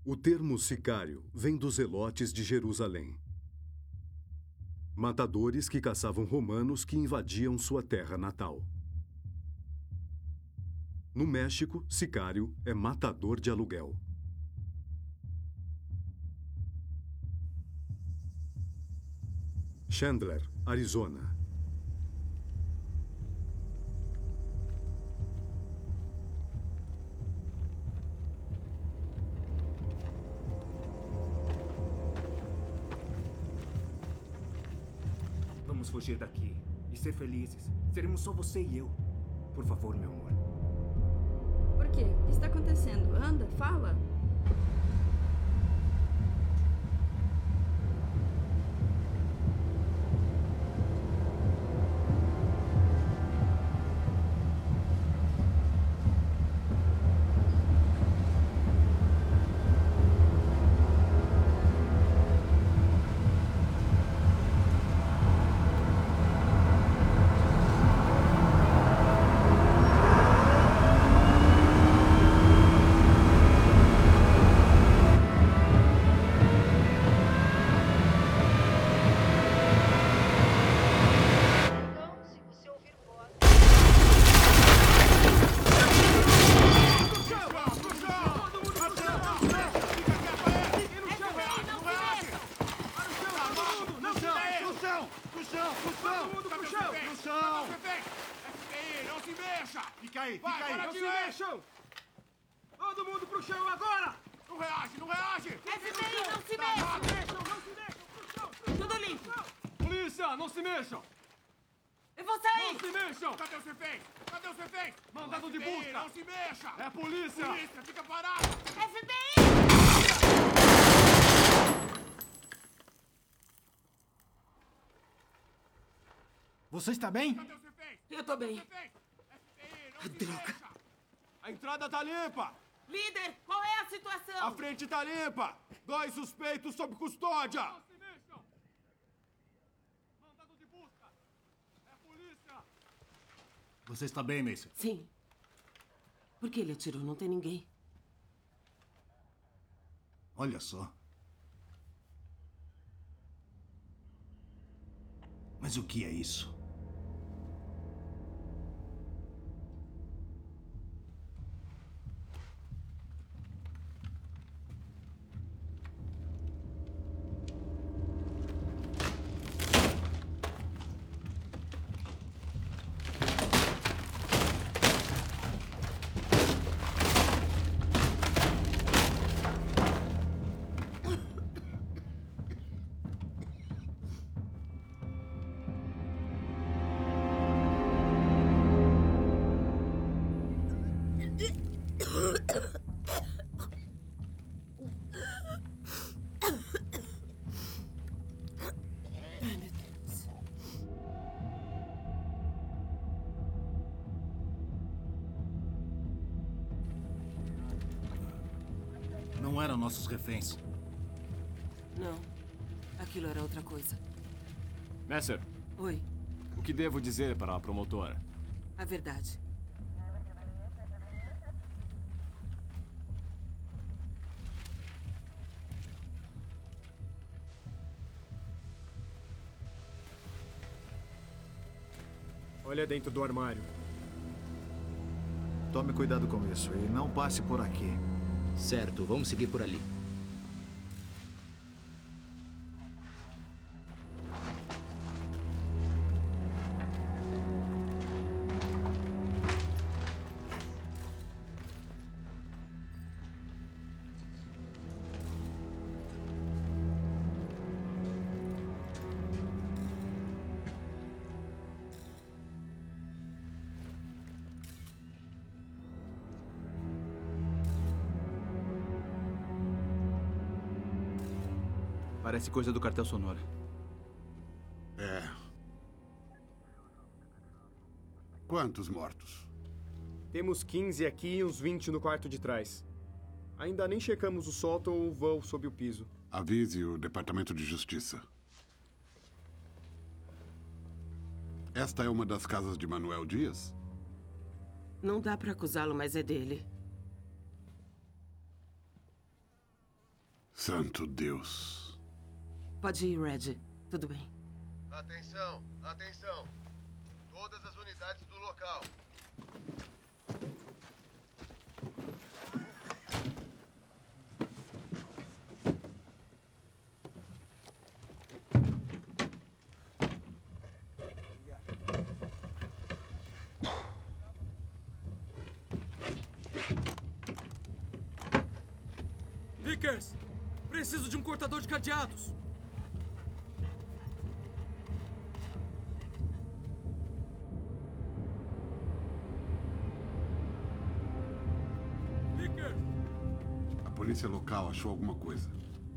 O termo sicário vem dos zelotes de Jerusalém. Matadores que caçavam romanos que invadiam sua terra natal. No México, sicário é matador de aluguel. Chandler, Arizona. Vamos fugir daqui e ser felizes. Seremos só você e eu. Por favor, meu amor. Por quê? O que está acontecendo? Anda, fala. Você está bem? Eu tô bem. Droga. A entrada tá limpa. Líder, qual é a situação? A frente tá limpa. 2 suspeitos sob custódia. Não se mexam. Mandado de busca. É a polícia. Você está bem, Mason? Sim. Por que ele atirou? Não tem ninguém. Olha só. Mas o que é isso? Não eram nossos reféns. Não. Aquilo era outra coisa. Messer. Oi. O que devo dizer para a promotora? A verdade. Olha dentro do armário. Tome cuidado com isso e não passe por aqui. Certo, vamos seguir por ali. Parece coisa do cartel Sonora. É. Quantos mortos? Temos 15 aqui e uns 20 no quarto de trás. Ainda nem checamos o sótão ou o vão sob o piso. Avise o Departamento de Justiça. Esta é uma das casas de Manuel Dias? Não dá pra acusá-lo, mas é dele. Santo Deus. Pode ir, Red. Tudo bem. Atenção, atenção. Todas as unidades do local. Vickers! Preciso de um cortador de cadeados! Vickers! A polícia local achou alguma coisa.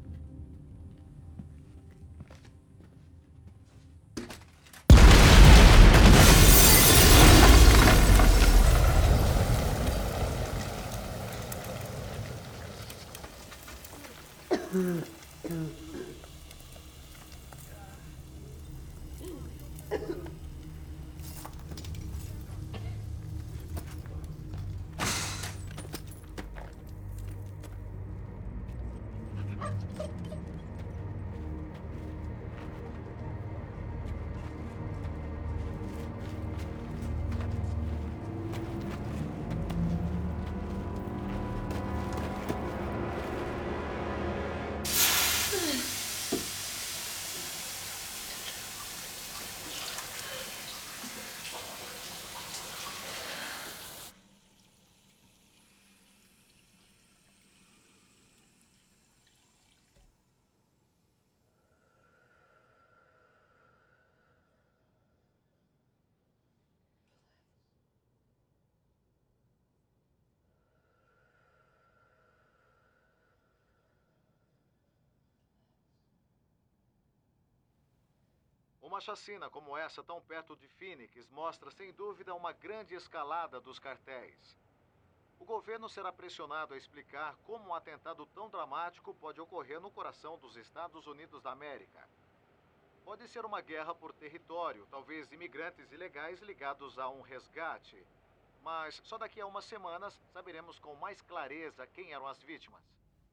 Uma chacina como essa tão perto de Phoenix mostra sem dúvida uma grande escalada dos cartéis. O governo será pressionado a explicar como um atentado tão dramático pode ocorrer no coração dos Estados Unidos da América. Pode ser uma guerra por território, talvez imigrantes ilegais ligados a um resgate. Mas só daqui a umas semanas saberemos com mais clareza quem eram as vítimas.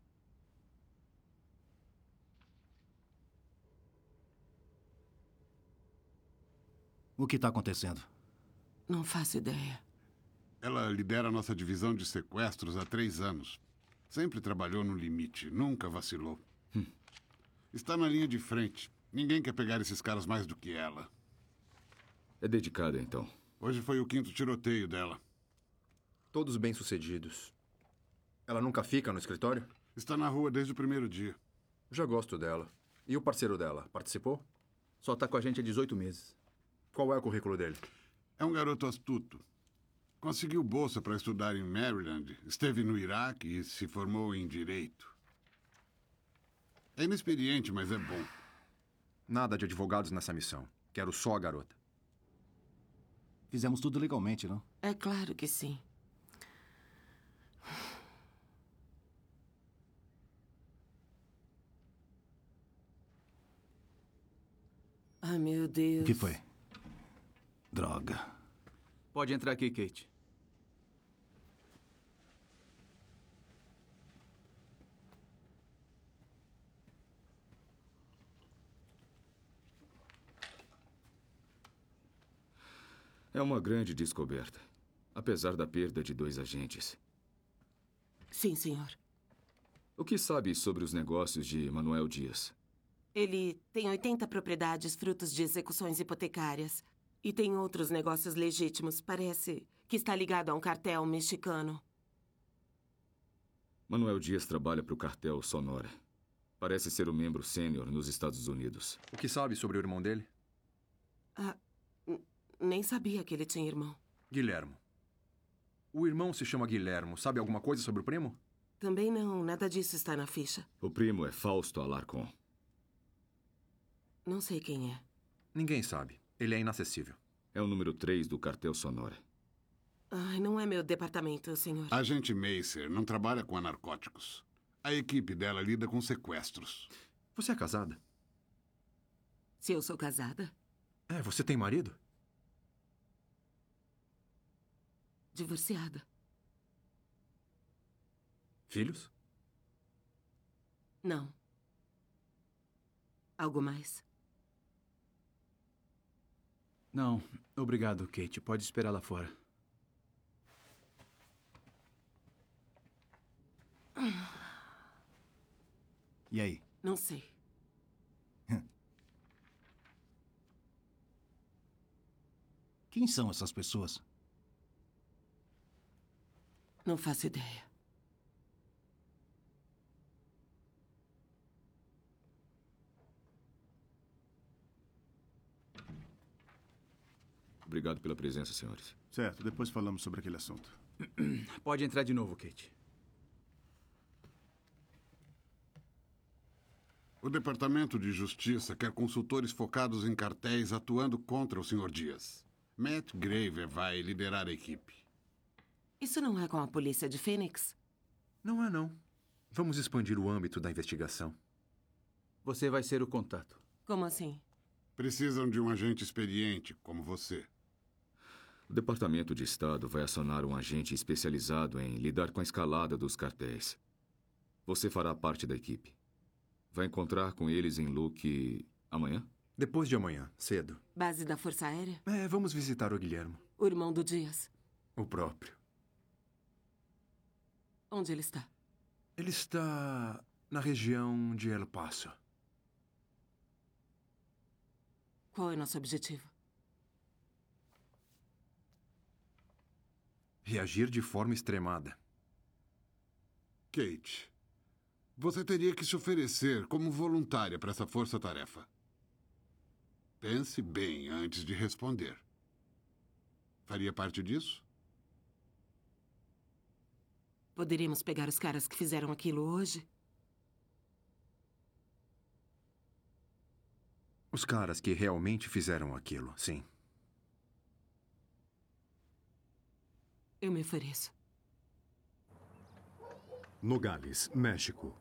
O que está acontecendo? Não faço ideia. Ela lidera a nossa divisão de sequestros há 3 anos. Sempre trabalhou no limite, nunca vacilou. Está na linha de frente. Ninguém quer pegar esses caras mais do que ela. É dedicada, então. Hoje foi o 5º tiroteio dela. Todos bem-sucedidos. Ela nunca fica no escritório? Está na rua desde o primeiro dia. Já gosto dela. E o parceiro dela, participou? Só está com a gente há 18 meses. Qual é o currículo dele? É um garoto astuto. Conseguiu bolsa para estudar em Maryland, esteve no Iraque e se formou em Direito. É inexperiente, mas é bom. Nada de advogados nessa missão. Quero só a garota. Fizemos tudo legalmente, não? É claro que sim. Ai, meu Deus. O que foi? Droga. Pode entrar aqui, Kate. É uma grande descoberta, apesar da perda de 2 agentes. Sim, senhor. O que sabe sobre os negócios de Manuel Dias? Ele tem 80 propriedades frutos de execuções hipotecárias. E tem outros negócios legítimos. Parece que está ligado a um cartel mexicano. Manuel Dias trabalha para o cartel Sonora. Parece ser um membro sênior nos Estados Unidos. O que sabe sobre o irmão dele? Nem sabia que ele tinha irmão. Guilhermo. O irmão se chama Guilhermo. Sabe alguma coisa sobre o primo? Também não. Nada disso está na ficha. O primo é Fausto Alarcon. Não sei quem é. Ninguém sabe. Ele é inacessível. É o número 3 do cartel Sonora. Ai, não é meu departamento, senhor. A agente Macer não trabalha com narcóticos. A equipe dela lida com sequestros. Você é casada? Se eu sou casada? É, você tem marido? Divorciada. Filhos? Não. Algo mais? Não, obrigado, Kate. Pode esperar lá fora. E aí? Não sei. Quem são essas pessoas? Não faço ideia. Obrigado pela presença, senhores. Certo, depois falamos sobre aquele assunto. Pode entrar de novo, Kate. O Departamento de Justiça quer consultores focados em cartéis atuando contra o Sr. Dias. Matt Graver vai liderar a equipe. Isso não é com a polícia de Phoenix? Não é, não. Vamos expandir o âmbito da investigação. Você vai ser o contato. Como assim? Precisam de um agente experiente, como você. O Departamento de Estado vai acionar um agente especializado em lidar com a escalada dos cartéis. Você fará parte da equipe. Vai encontrar com eles em Luke amanhã? Depois de amanhã, cedo. Base da Força Aérea? Vamos visitar o Guilhermo. O irmão do Dias? O próprio. Onde ele está? Ele está na região de El Paso. Qual é nosso objetivo? Reagir de forma extremada. Kate, você teria que se oferecer como voluntária para essa força-tarefa. Pense bem antes de responder. Faria parte disso? Poderíamos pegar os caras que fizeram aquilo hoje? Os caras que realmente fizeram aquilo, sim. Eu me ofereço. Nogales, México.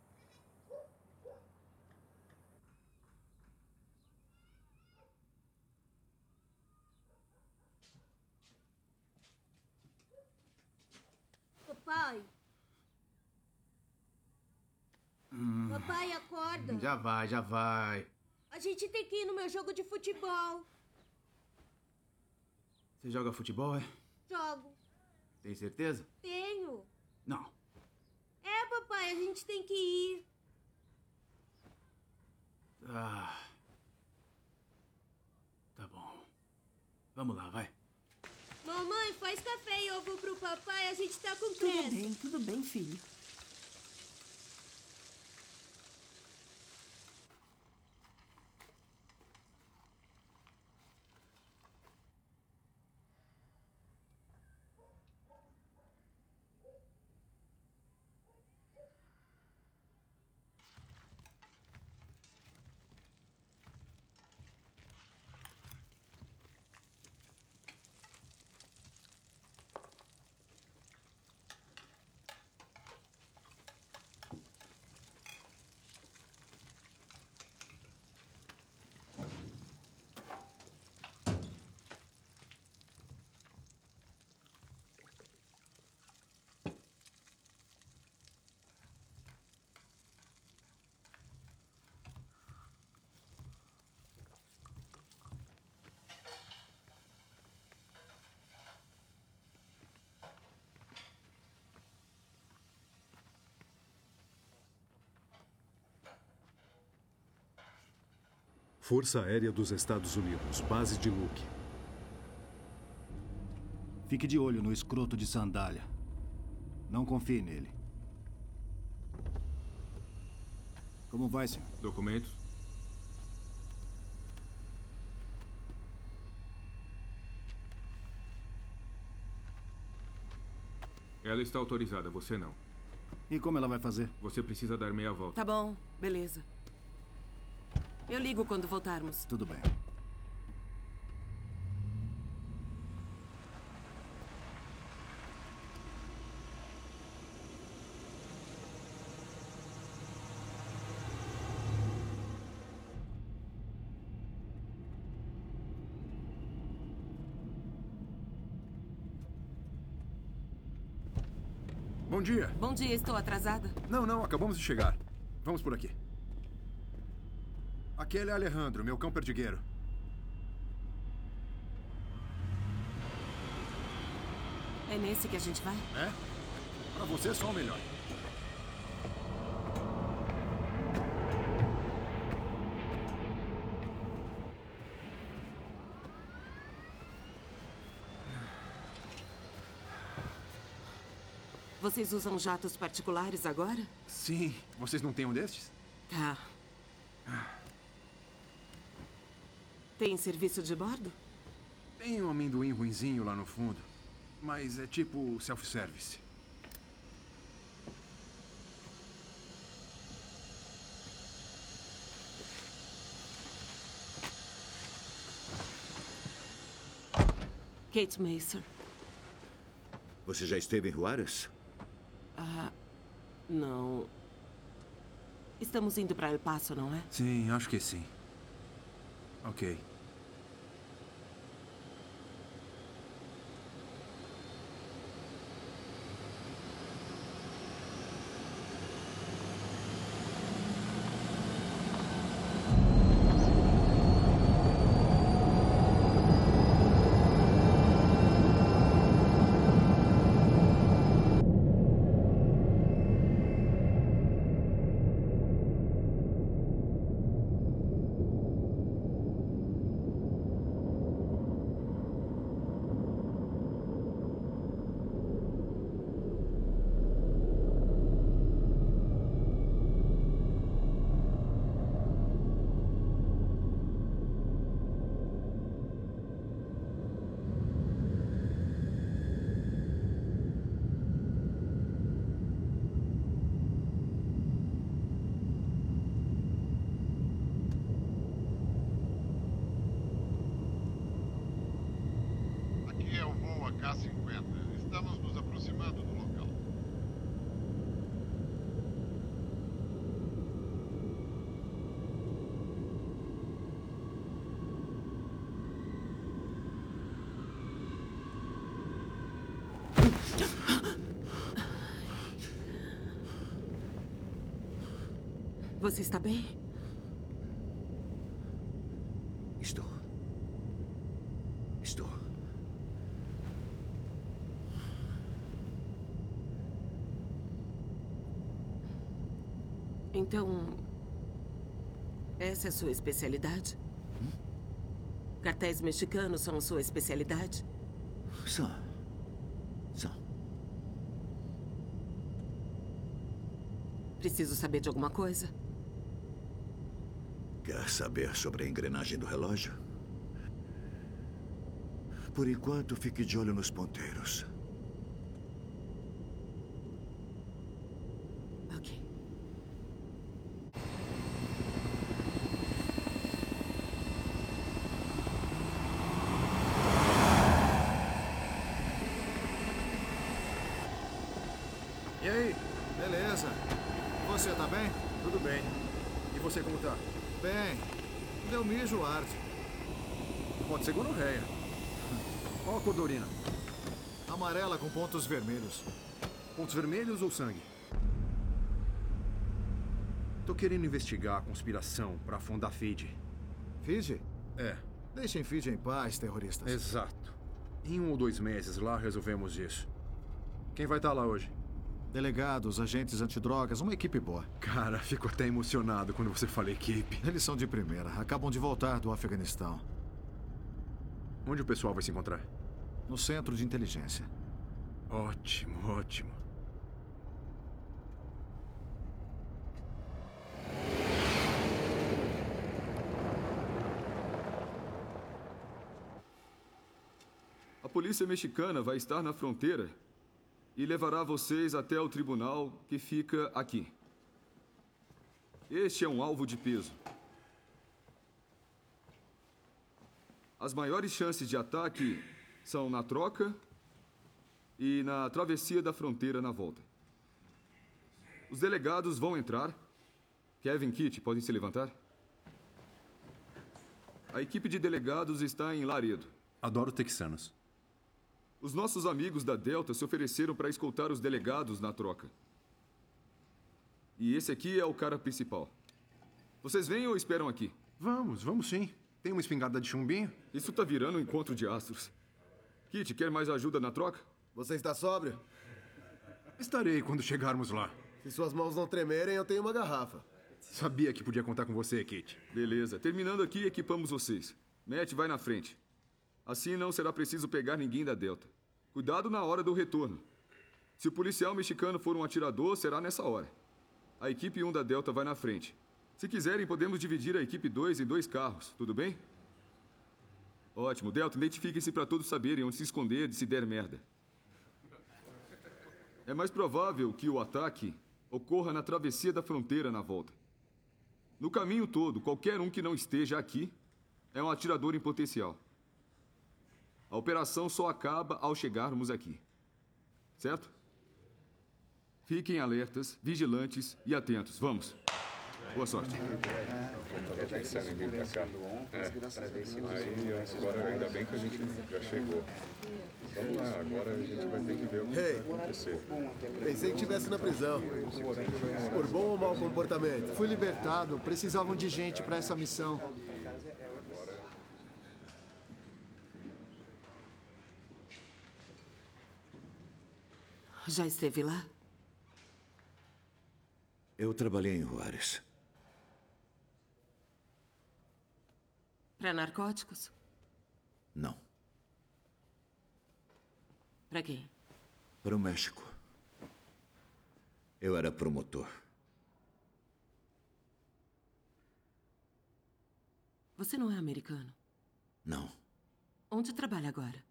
Papai. Papai, acorda. Já vai. A gente tem que ir no meu jogo de futebol. Você joga futebol, é? Jogo. Tem certeza? Tenho. Não. É, papai, a gente tem que ir. Tá bom. Vamos lá, vai. Mamãe, faz café e ovo pro papai, a gente tá com pressa. Tudo bem, filho. Força Aérea dos Estados Unidos, base de Luke. Fique de olho no escroto de sandália. Não confie nele. Como vai, senhor? Documentos? Ela está autorizada, você não. E como ela vai fazer? Você precisa dar meia volta. Tá bom, beleza. Eu ligo quando voltarmos. Tudo bem. Bom dia. Bom dia, estou atrasada? Não, acabamos de chegar. Vamos por aqui. Aquele é Alejandro, meu cão perdigueiro. É nesse que a gente vai? É? Pra você é só o melhor. Vocês usam jatos particulares agora? Sim. Vocês não têm um destes? Tá. Tem serviço de bordo? Tem um amendoim ruinzinho lá no fundo. Mas é tipo self-service. Kate Mason. Você já esteve em Juárez? Ah, não. Estamos indo para El Paso, não é? Sim, acho que sim. Ok. Aqui é o voo AK-50. Estamos nos aproximando do local. Você está bem? Estou. Então, essa é a sua especialidade? Cartéis mexicanos são a sua especialidade? São. Preciso saber de alguma coisa? Quer saber sobre a engrenagem do relógio? Por enquanto, fique de olho nos ponteiros. Ok. E aí? Beleza. Você tá bem? Tudo bem. E você como tá? Bem. Deu mijo arte. Pode ser gonorreia. Qual a cor da urina? Amarela com pontos vermelhos. Pontos vermelhos ou sangue? Tô querendo investigar a conspiração pra afundar Fiji. Fiji? É. Deixem Fiji em paz, terroristas. Exato. Em 1 ou 2 meses lá resolvemos isso. Quem vai estar lá hoje? Delegados, agentes antidrogas, uma equipe boa. Cara, fico até emocionado quando você fala equipe. Eles são de primeira. Acabam de voltar do Afeganistão. Onde o pessoal vai se encontrar? No centro de inteligência. Ótimo, ótimo. A polícia mexicana vai estar na fronteira e levará vocês até o tribunal que fica aqui. Este é um alvo de peso. As maiores chances de ataque são na troca e na travessia da fronteira na volta. Os delegados vão entrar. Kevin e Kit, podem se levantar? A equipe de delegados está em Laredo. Adoro texanos. Os nossos amigos da Delta se ofereceram para escoltar os delegados na troca. E esse aqui é o cara principal. Vocês vêm ou esperam aqui? Vamos sim. Tem uma espingarda de chumbinho? Isso tá virando um encontro de astros. Kit, quer mais ajuda na troca? Você está sóbrio? Estarei quando chegarmos lá. Se suas mãos não tremerem, eu tenho uma garrafa. Sabia que podia contar com você, Kit. Beleza. Terminando aqui, equipamos vocês. Matt, vai na frente. Assim não será preciso pegar ninguém da Delta. Cuidado na hora do retorno. Se o policial mexicano for um atirador, será nessa hora. A equipe 1 da Delta vai na frente. Se quiserem, podemos dividir a equipe 2 em 2 carros, tudo bem? Ótimo. Delta, identifiquem-se para todos saberem onde se esconder se der merda. É mais provável que o ataque ocorra na travessia da fronteira na volta. No caminho todo, qualquer um que não esteja aqui é um atirador em potencial. A operação só acaba ao chegarmos aqui. Certo? Fiquem alertas, vigilantes e atentos. Vamos. Boa sorte. Eu tô pensando em vir pra cá. Aí, agora ainda bem que a gente já chegou. Vamos lá, agora a gente vai ter que ver o que vai acontecer. Pensei que estivesse na prisão. Por bom ou mau comportamento? Fui libertado. Precisavam de gente para essa missão. Já esteve lá? Eu trabalhei em Juárez. Para narcóticos? Não. Para quem? Para o México. Eu era promotor. Você não é americano? Não. Onde trabalha agora?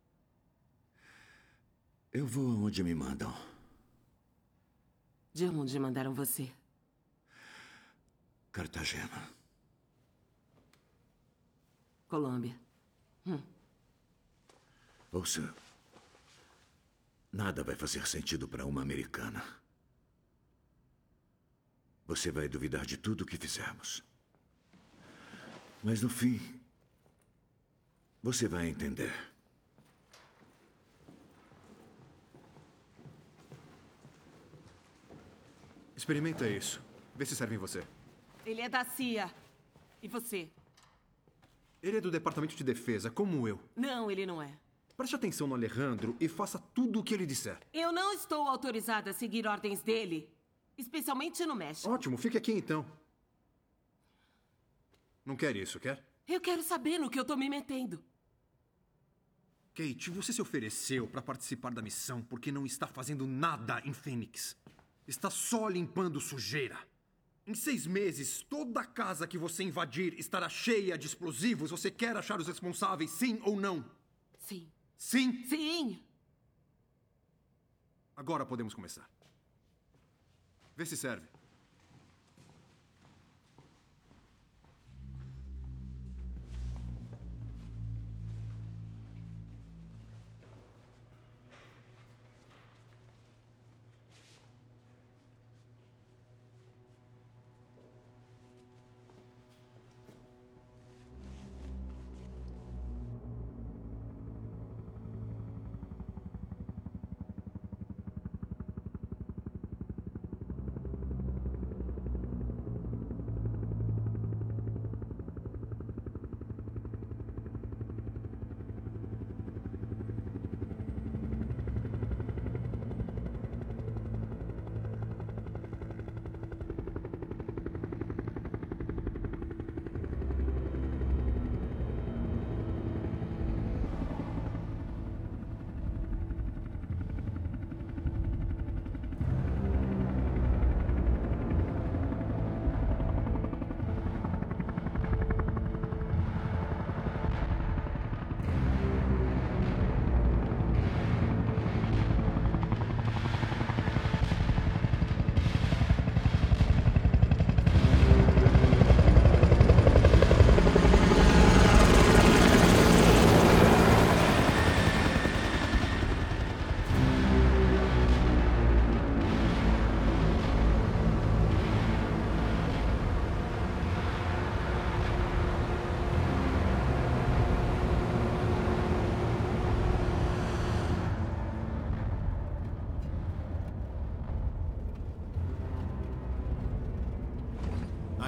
Eu vou onde me mandam. De onde mandaram você? Cartagena. Colômbia. Ouça, nada vai fazer sentido para uma americana. Você vai duvidar de tudo o que fizermos. Mas no fim, você vai entender. Experimenta isso. Vê se serve em você. Ele é da CIA. E você? Ele é do Departamento de Defesa, como eu. Não, ele não é. Preste atenção no Alejandro e faça tudo o que ele disser. Eu não estou autorizada a seguir ordens dele. Especialmente no México. Ótimo, fique aqui então. Não quer isso, quer? Eu quero saber no que eu tô me metendo. Kate, você se ofereceu para participar da missão porque não está fazendo nada em Phoenix. Está só limpando sujeira. Em 6 meses, toda a casa que você invadir estará cheia de explosivos. Você quer achar os responsáveis, sim ou não? Sim. Sim? Sim! Agora podemos começar. Vê se serve.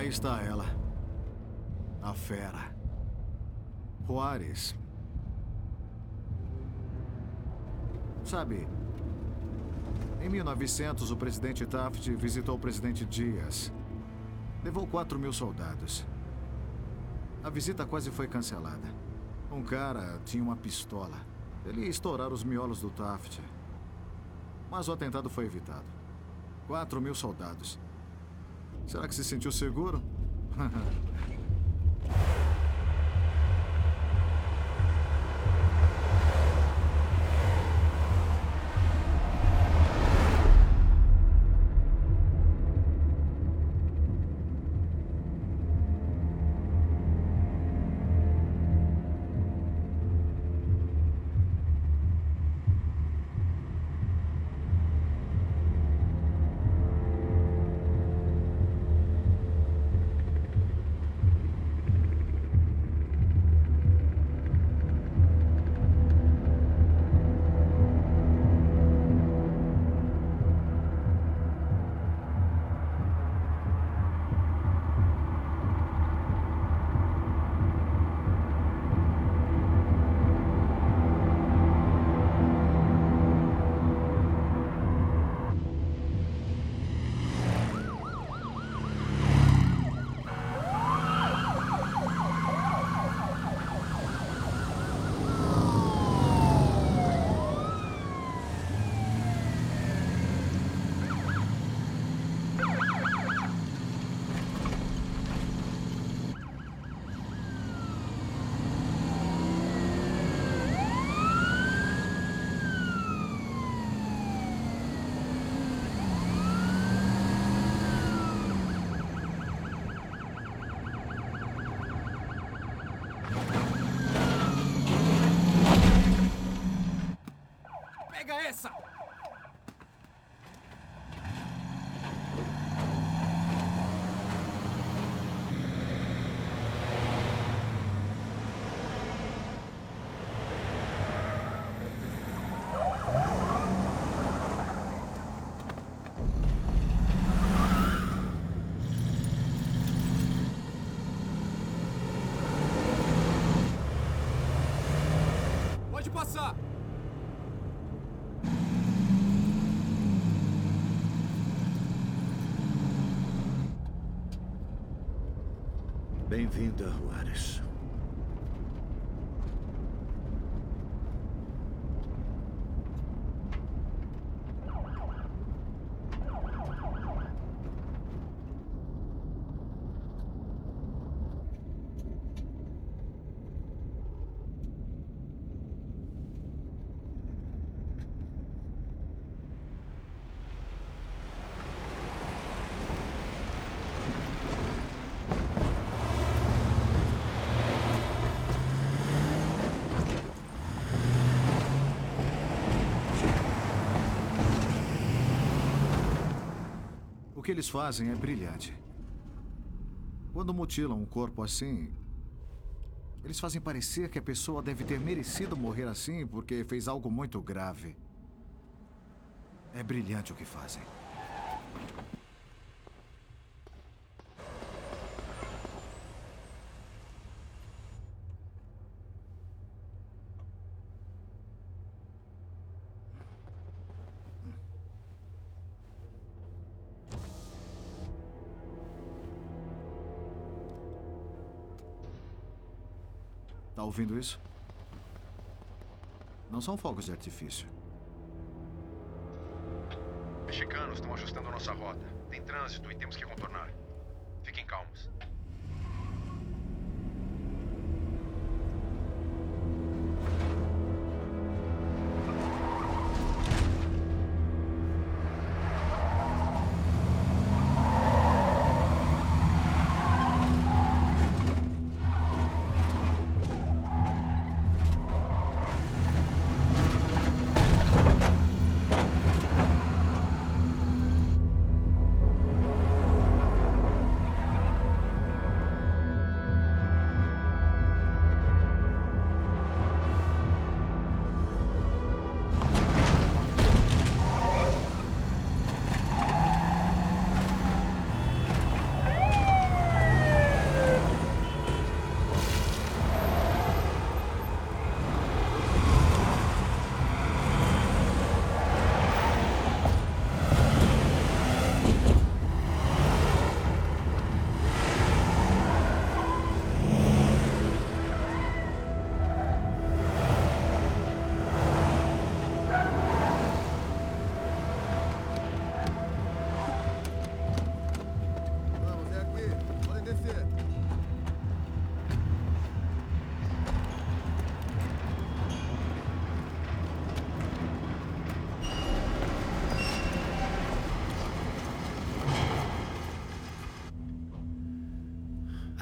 Aí está ela. A fera. Juárez. Sabe, em 1900 o presidente Taft visitou o presidente Dias. Levou 4.000 soldados. A visita quase foi cancelada. Um cara tinha uma pistola. Ele ia estourar os miolos do Taft. Mas o atentado foi evitado. 4.000 soldados. Será que se sentiu seguro? Pega essa! Pode passar! Bem-vinda, Juárez. O que eles fazem é brilhante. Quando mutilam um corpo assim, eles fazem parecer que a pessoa deve ter merecido morrer assim porque fez algo muito grave. É brilhante o que fazem. Tá ouvindo isso? Não são fogos de artifício. Mexicanos estão ajustando a nossa rota. Tem trânsito e temos que contornar. Fiquem calmos.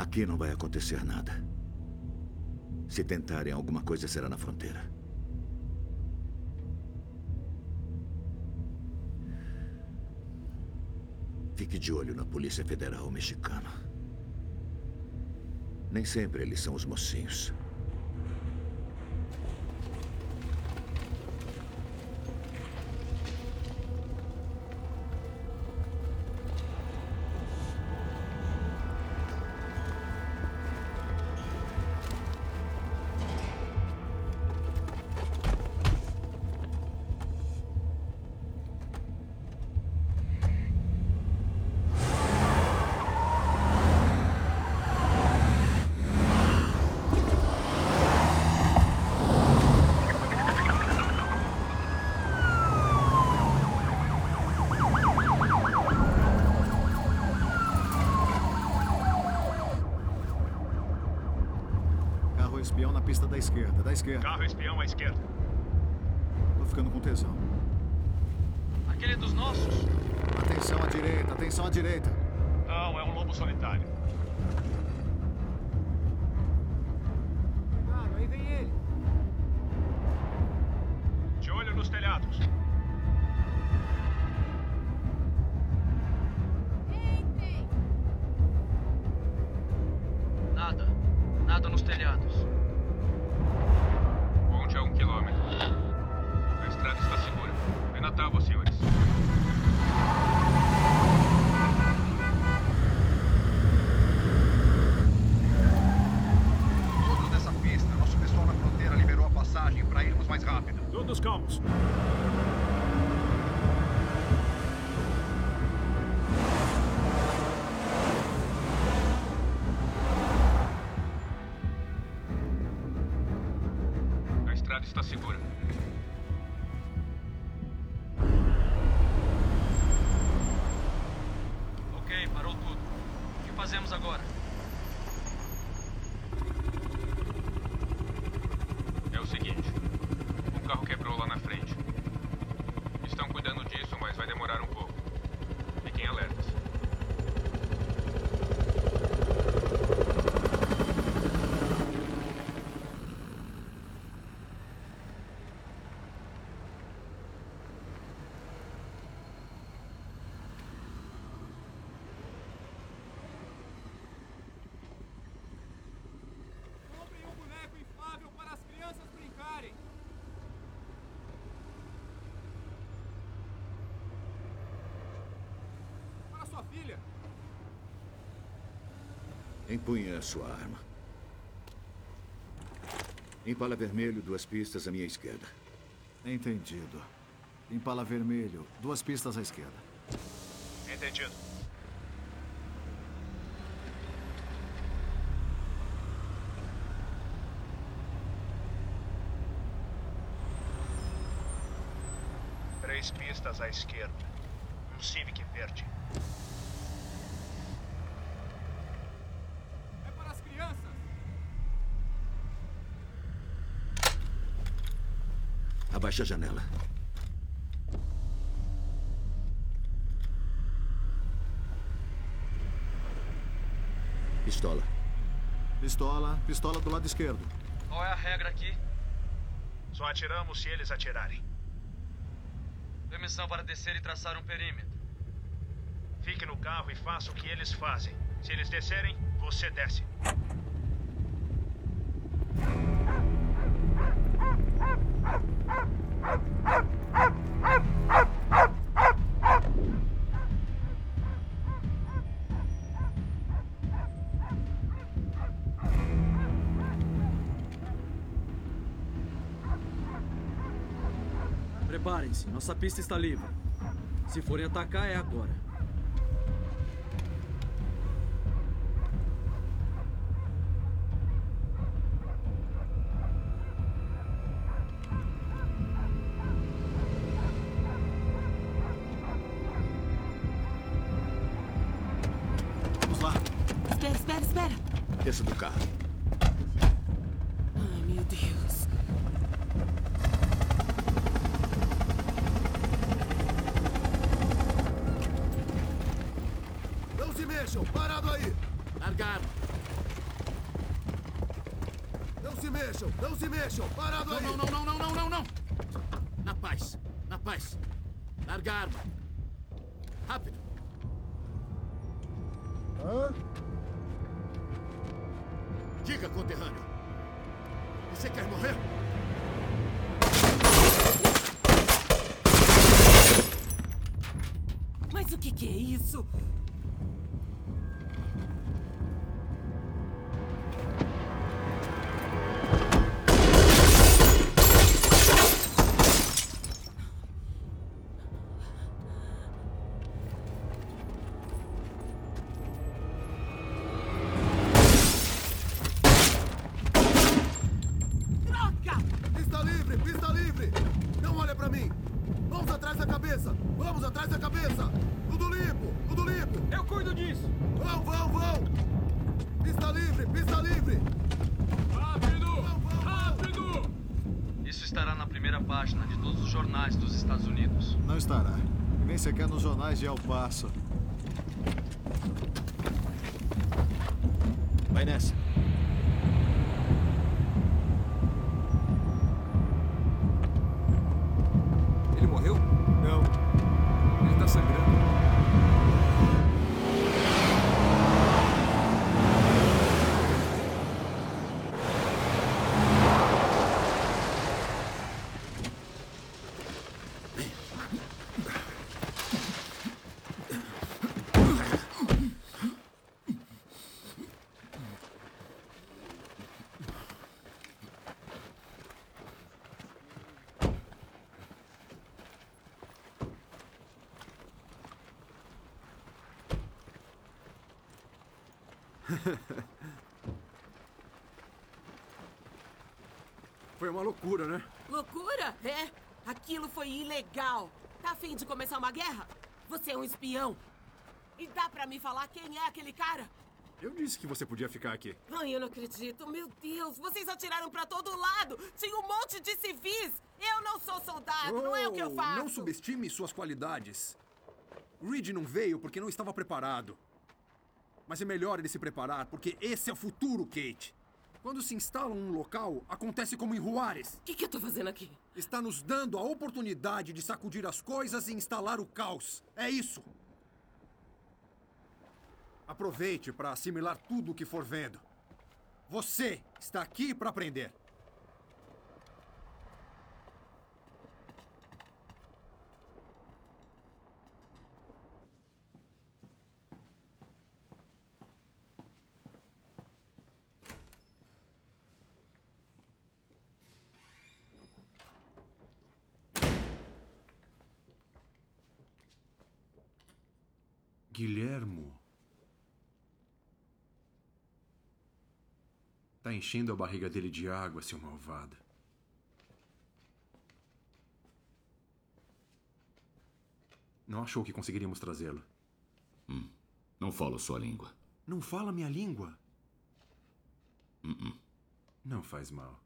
Aqui não vai acontecer nada. Se tentarem alguma coisa, será na fronteira. Fique de olho na Polícia Federal Mexicana. Nem sempre eles são os mocinhos. Espião na pista da esquerda, Carro espião à esquerda. Tô ficando com tesão. Aquele é dos nossos? Atenção à direita, atenção à direita. Não, é um lobo solitário. Cuidado, aí vem ele. De olho nos telhados. Nada nos telhados. Ponte a 1 quilômetro. A estrada está segura. É na tábua, senhores. Todos nessa pista. Nosso pessoal na fronteira liberou a passagem para irmos mais rápido. Todos calmos. Está segura. Ok, parou tudo. O que fazemos agora? É o seguinte. Um carro quebrou lá na frente. Estão cuidando disso, mas vai demorar um pouco. Fiquem alertas. Filha. Empunhe a sua arma. Impala vermelho, 2 pistas à minha esquerda. Entendido. Impala vermelho, 2 pistas à esquerda. Entendido. Três pistas à esquerda. Um Civic verde. É para as crianças. Abaixa a janela. Pistola. Pistola do lado esquerdo. Qual é a regra aqui? Só atiramos se eles atirarem. Permissão para descer e traçar um perímetro. Fique no carro e faça o que eles fazem. Se eles descerem, você desce. Preparem-se, nossa pista está livre. Se forem atacar, é agora. Vamos lá. Espera. Desça do carro. Ai, meu Deus. Não se mexam! Parado aí! Largaram. se mexam! Não se mexam! Parado aí! Não! Na paz. Larga a arma. Rápido. Hã? Diga, conterrâneo. Você quer morrer? Mas o que é isso? Pista livre! Não olha pra mim! Mãos atrás da cabeça! Vamos atrás da cabeça! Tudo limpo! Eu cuido disso! Vão! Pista livre! Rápido! Isso estará na primeira página de todos os jornais dos Estados Unidos. Não estará. Nem sequer nos jornais de El Paso. Vai nessa. Ele morreu? Não. Ele tá sangrando. Foi uma loucura, né? Loucura? É. Aquilo foi ilegal. Tá a fim de começar uma guerra? Você é um espião. E dá pra me falar quem é aquele cara? Eu disse que você podia ficar aqui. Ai, eu não acredito. Meu Deus, vocês atiraram pra todo lado. Tinha um monte de civis. Eu não sou soldado, não é o que eu faço. Não subestime suas qualidades. Reed não veio porque não estava preparado. Mas é melhor ele se preparar, porque esse é o futuro, Kate. Quando se instala um local, acontece como em Juárez. O que eu tô fazendo aqui? Está nos dando a oportunidade de sacudir as coisas e instalar o caos. É isso. Aproveite para assimilar tudo o que for vendo. Você está aqui para aprender. Guilhermo. Tá enchendo a barriga dele de água, seu malvado. Não achou que conseguiríamos trazê-lo? Não falo sua língua. Não fala minha língua? Não faz mal.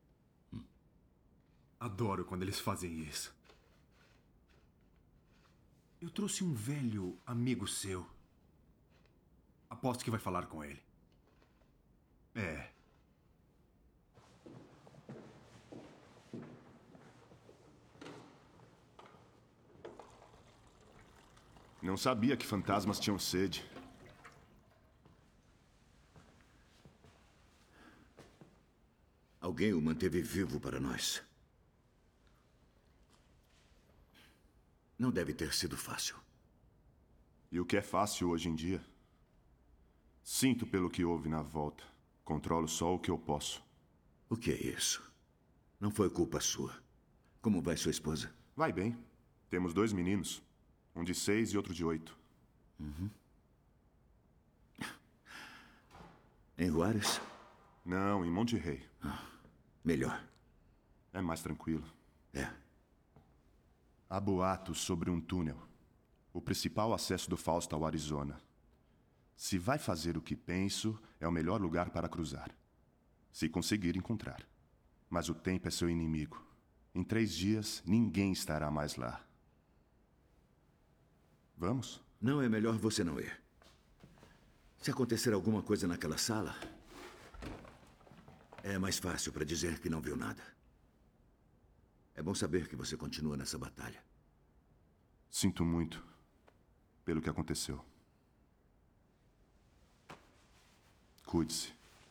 Adoro quando eles fazem isso. Eu trouxe um velho amigo seu. Aposto que vai falar com ele. É. Não sabia que fantasmas tinham sede. Alguém o manteve vivo para nós. Não deve ter sido fácil. E o que é fácil hoje em dia? Sinto pelo que houve na volta. Controlo só o que eu posso. O que é isso? Não foi culpa sua. Como vai sua esposa? Vai bem. Temos 2 meninos. Um de 6 e outro de 8. Em Juárez? Não, em Monte Rei. Melhor. É mais tranquilo. É. Há boatos sobre um túnel. O principal acesso do Fausto ao Arizona. Se vai fazer o que penso, é o melhor lugar para cruzar. Se conseguir encontrar. Mas o tempo é seu inimigo. Em 3 dias, ninguém estará mais lá. Vamos? Não, é melhor você não ir. Se acontecer alguma coisa naquela sala, É mais fácil para dizer que não viu nada. É bom saber que você continua nessa batalha. Sinto muito pelo que aconteceu. Cuide-se.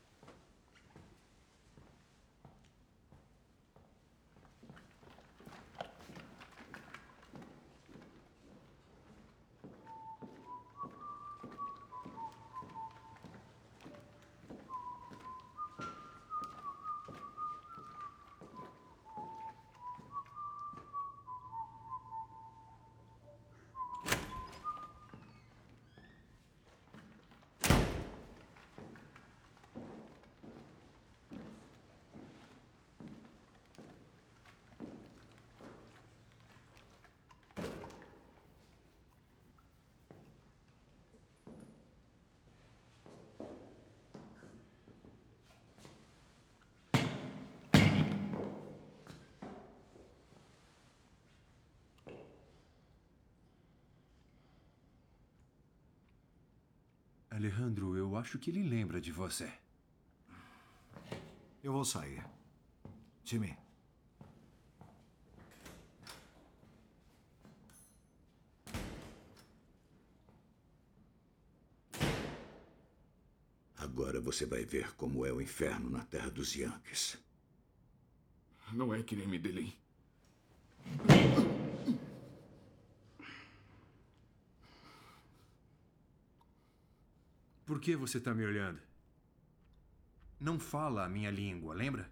Alejandro, eu acho que ele lembra de você. Eu vou sair. Jimmy. Agora você vai ver como é o inferno na terra dos Yankees. Não é que nem Medellín. Por que você está me olhando? Não fala a minha língua, lembra?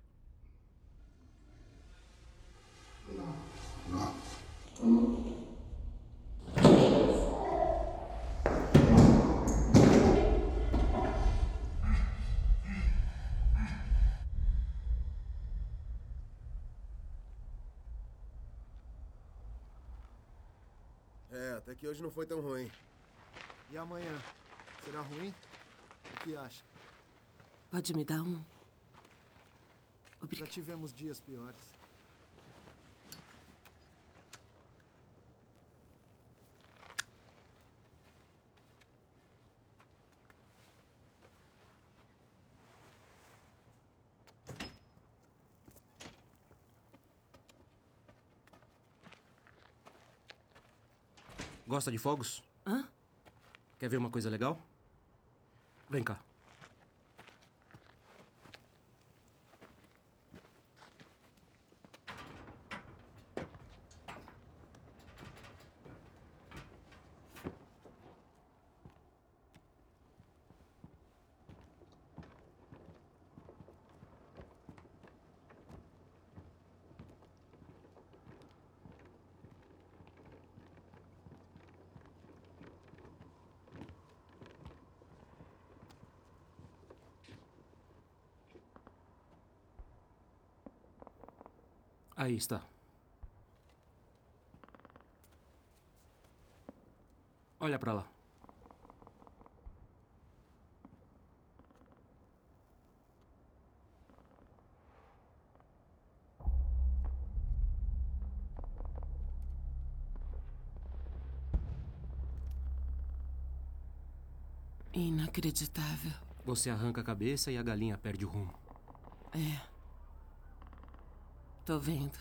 Até que hoje não foi tão ruim. E amanhã? Será ruim? O que acha? Pode me dar um? Já tivemos dias piores. Gosta de fogos? Hã? Quer ver uma coisa legal? Vem cá. Aí está. Olha pra lá. Inacreditável. Você arranca a cabeça e a galinha perde o rumo. É. Tô vendo.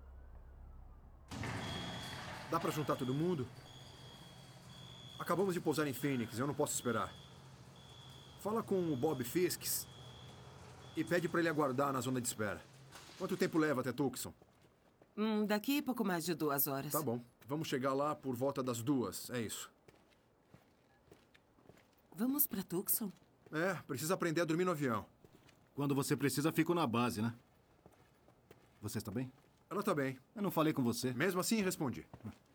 Dá pra juntar todo mundo? Acabamos de pousar em Phoenix, eu não posso esperar. Fala com o Bob Fiskes e pede pra ele aguardar na zona de espera. Quanto tempo leva até Tucson? Daqui pouco mais de 2 horas. Tá bom. Vamos chegar lá por volta das 2, é isso. Vamos pra Tucson? É, precisa aprender a dormir no avião. Quando você precisa, fico na base, né? Você está bem? Ela tá bem. Eu não falei com você. Mesmo assim, respondi.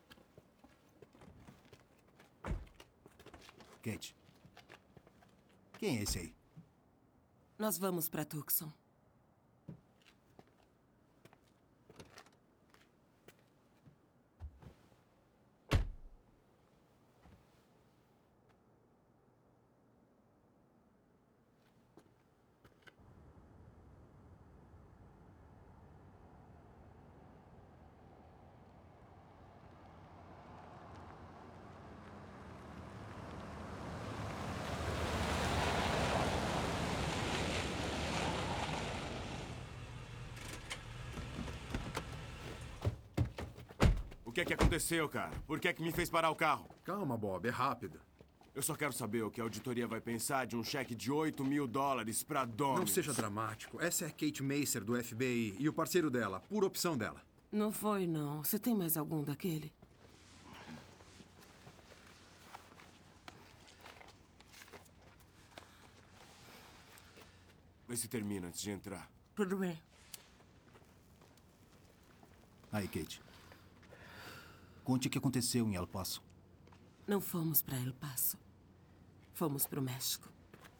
Kate. Quem é esse aí? Nós vamos pra Tucson. que é que aconteceu, cara? Por que é que me fez parar o carro? Calma, Bob, é rápido. Eu só quero saber o que a auditoria vai pensar de um cheque de $8.000 pra Dominus. Não seja dramático. Essa é a Kate Macer, do FBI, e o parceiro dela, por opção dela. Não foi, não. Você tem mais algum daquele? Vê se termina antes de entrar. Tudo bem. Aí, Kate. Conte o que aconteceu em El Paso. Não fomos para El Paso. Fomos para o México.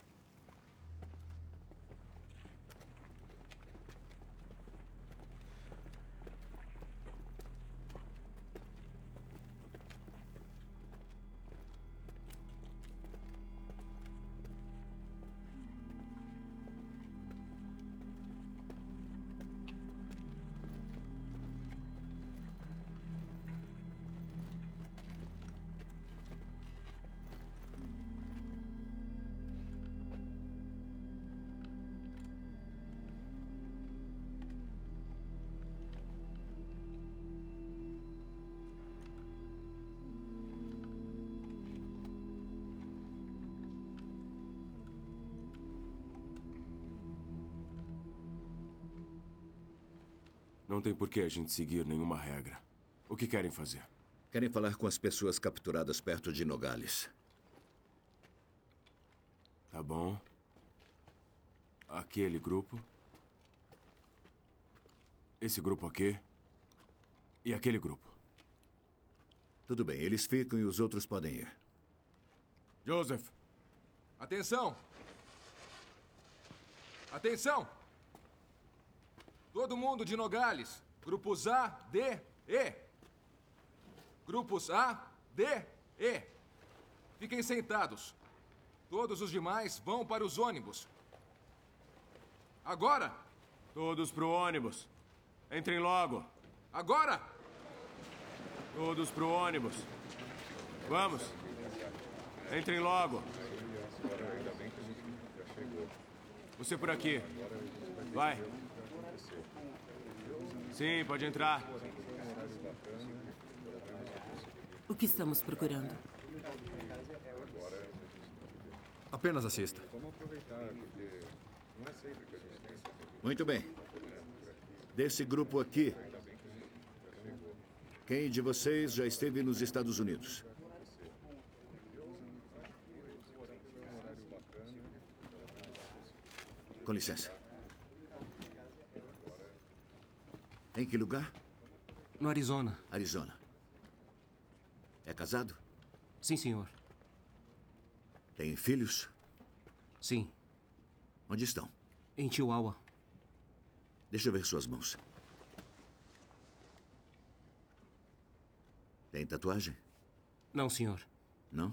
Não tem por que a gente seguir nenhuma regra. O que querem fazer? Querem falar com as pessoas capturadas perto de Nogales. Tá bom. Aquele grupo. Esse grupo aqui. E aquele grupo. Tudo bem, eles ficam e os outros podem ir. Joseph! Atenção! Atenção! Todo mundo de Nogales. Grupos A, D, E. Grupos A, D, E. Fiquem sentados. Todos os demais vão para os ônibus. Agora! Todos pro ônibus. Entrem logo. Agora! Todos pro ônibus. Vamos. Entrem logo. Você por aqui. Vai. Sim, pode entrar. O que estamos procurando? Apenas assista. Muito bem. Desse grupo aqui, quem de vocês já esteve nos Estados Unidos? Com licença. Em que lugar? No Arizona. Arizona. É casado? Sim, senhor. Tem filhos? Sim. Onde estão? Em Chihuahua. Deixa eu ver suas mãos. Tem tatuagem? Não, senhor. Não?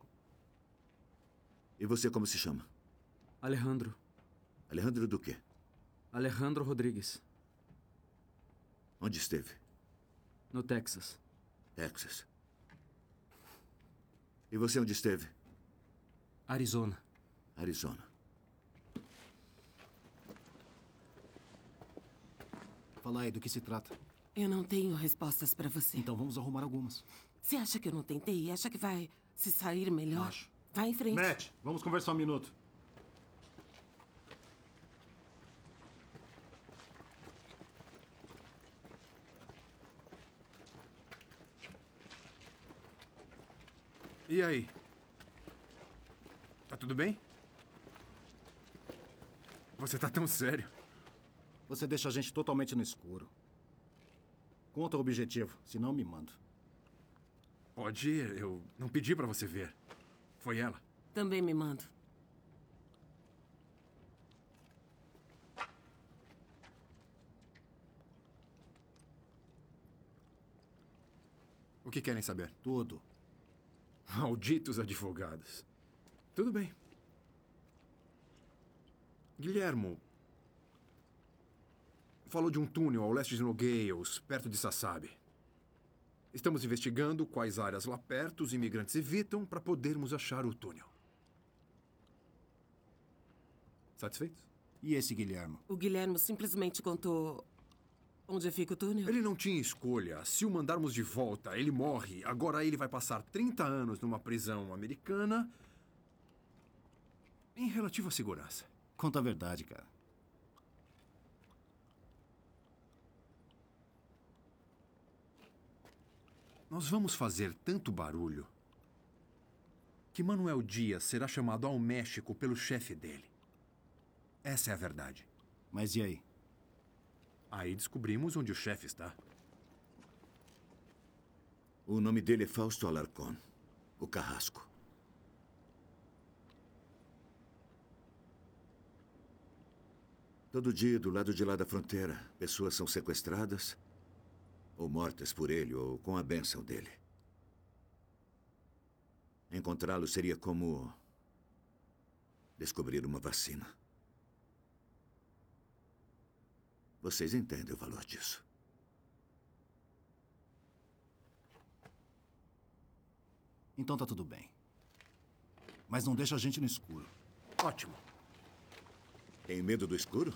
E você como se chama? Alejandro. Alejandro do quê? Alejandro Rodrigues. Onde esteve? No Texas. Texas. E você onde esteve? Arizona. Arizona. Fala aí, do que se trata? Eu não tenho respostas para você. Então vamos arrumar algumas. Você acha que eu não tentei? Acha que vai se sair melhor? Acho. Vai em frente. Matt, vamos conversar um minuto. E aí? Tá tudo bem? Você tá tão sério. Você deixa a gente totalmente no escuro. Conta o objetivo, senão me mando. Pode ir, eu não pedi pra você ver. Foi ela. Também me mando. O que querem saber? Tudo. Malditos advogados. Tudo bem. Guilhermo falou de um túnel ao leste de Nogales, perto de Sasabe. Estamos investigando quais áreas lá perto os imigrantes evitam para podermos achar o túnel. Satisfeitos? E esse Guilhermo? O Guilhermo simplesmente contou Onde fica o túnel? Ele não tinha escolha. Se o mandarmos de volta, ele morre. Agora ele vai passar 30 anos numa prisão americana em relativa segurança. Conta a verdade, cara. Nós vamos fazer tanto barulho que Manuel Dias será chamado ao México pelo chefe dele. Essa é a verdade. Mas e aí? Aí descobrimos onde o chefe está. O nome dele é Fausto Alarcón, o Carrasco. Todo dia, do lado de lá da fronteira, pessoas são sequestradas ou mortas por ele ou com a bênção dele. Encontrá-lo seria como descobrir uma vacina. Vocês entendem o valor disso. Então tá tudo bem. Mas não deixa a gente no escuro. Ótimo. Tem medo do escuro?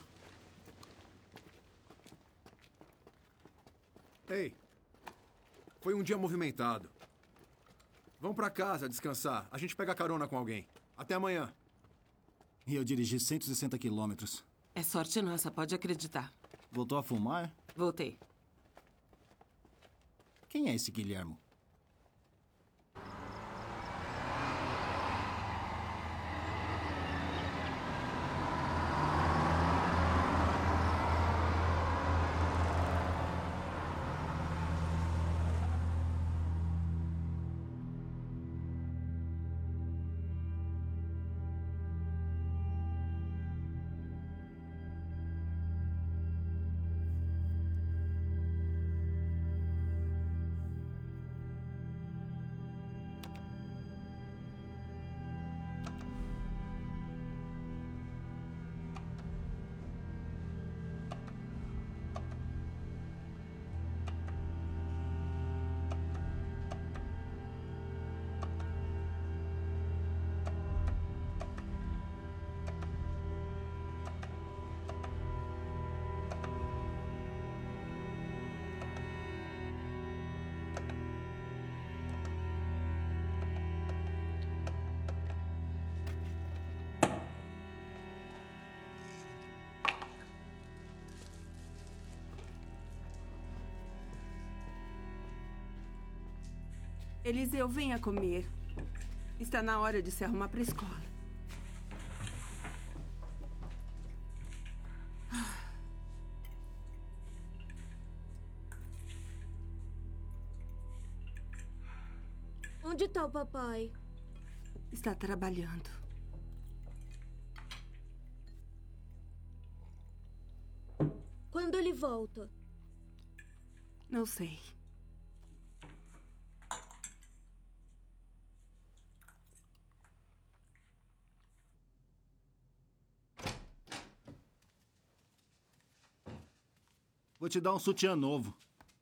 Ei, foi um dia movimentado. Vamos pra casa descansar. A gente pega carona com alguém. Até amanhã. E eu dirigi 160 quilômetros. É sorte nossa, pode acreditar. Voltou a fumar? Voltei. Quem é esse Guilhermo? Eliseu, venha comer. Está na hora de se arrumar para a escola. Onde está o papai? Está trabalhando. Quando ele volta? Não sei. Vou te dar um sutiã novo.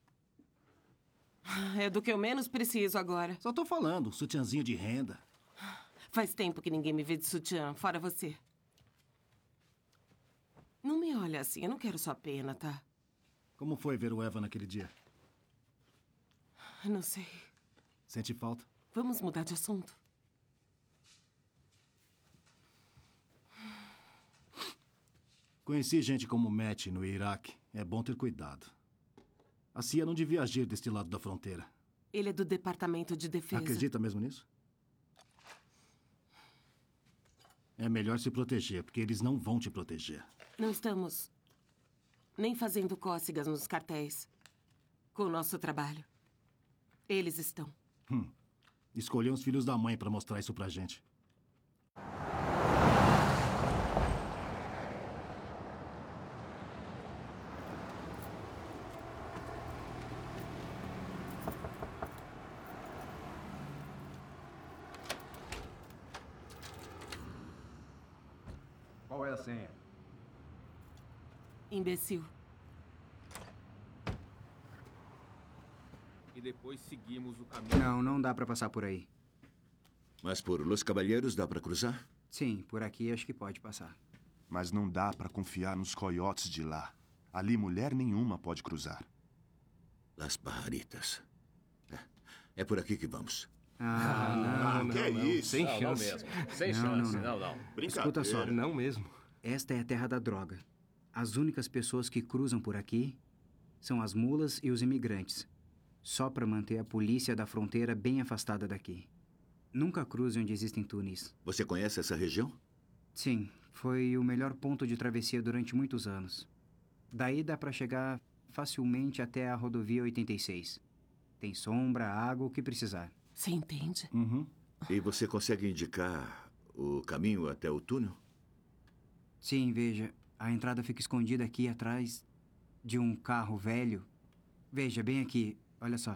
É do que eu menos preciso agora. Só tô falando, um sutiãzinho de renda. Faz tempo que ninguém me vê de sutiã, fora você. Não me olha assim, eu não quero sua pena, tá? Como foi ver o Eva naquele dia? Não sei. Sente falta? Vamos mudar de assunto. Conheci gente como Matt no Iraque. É bom ter cuidado. A CIA não devia agir deste lado da fronteira. Ele é do Departamento de Defesa. Acredita mesmo nisso? É melhor se proteger, porque eles não vão te proteger. Não estamos nem fazendo cócegas nos cartéis com o nosso trabalho. Eles estão. Escolheu os filhos da mãe para mostrar isso pra gente. Qual é a senha? Imbecil. E depois seguimos o caminho. Não dá pra passar por aí. Mas por Los Caballeros dá pra cruzar? Sim, por aqui acho que pode passar. Mas não dá pra confiar nos coiotes de lá. Ali mulher nenhuma pode cruzar. Las Pajaritas. É por aqui que vamos. Que é isso? Sem chance. Sem chance. Não. Escuta só. Não mesmo. Esta é a terra da droga. As únicas pessoas que cruzam por aqui são as mulas e os imigrantes. Só para manter a polícia da fronteira bem afastada daqui. Nunca cruze onde existem túneis. Você conhece essa região? Sim, foi o melhor ponto de travessia durante muitos anos. Daí dá para chegar facilmente até a rodovia 86. Tem sombra, água, o que precisar. Você entende? E você consegue indicar o caminho até o túnel? Sim, veja. A entrada fica escondida aqui atrás de um carro velho. Veja, bem aqui. Olha só.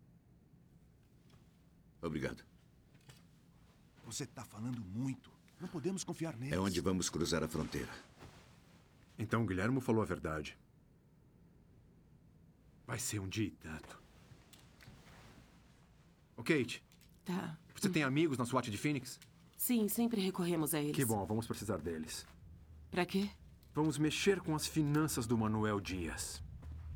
Obrigado. Você tá falando muito. Não podemos confiar neles. É onde vamos cruzar a fronteira. Então o Guilherme falou a verdade. Vai ser um dia e tanto. Ô, Kate. Tá. Você tem amigos na SWAT de Phoenix? Sim, sempre recorremos a eles. Que bom, vamos precisar deles. Pra quê? Vamos mexer com as finanças do Manuel Dias.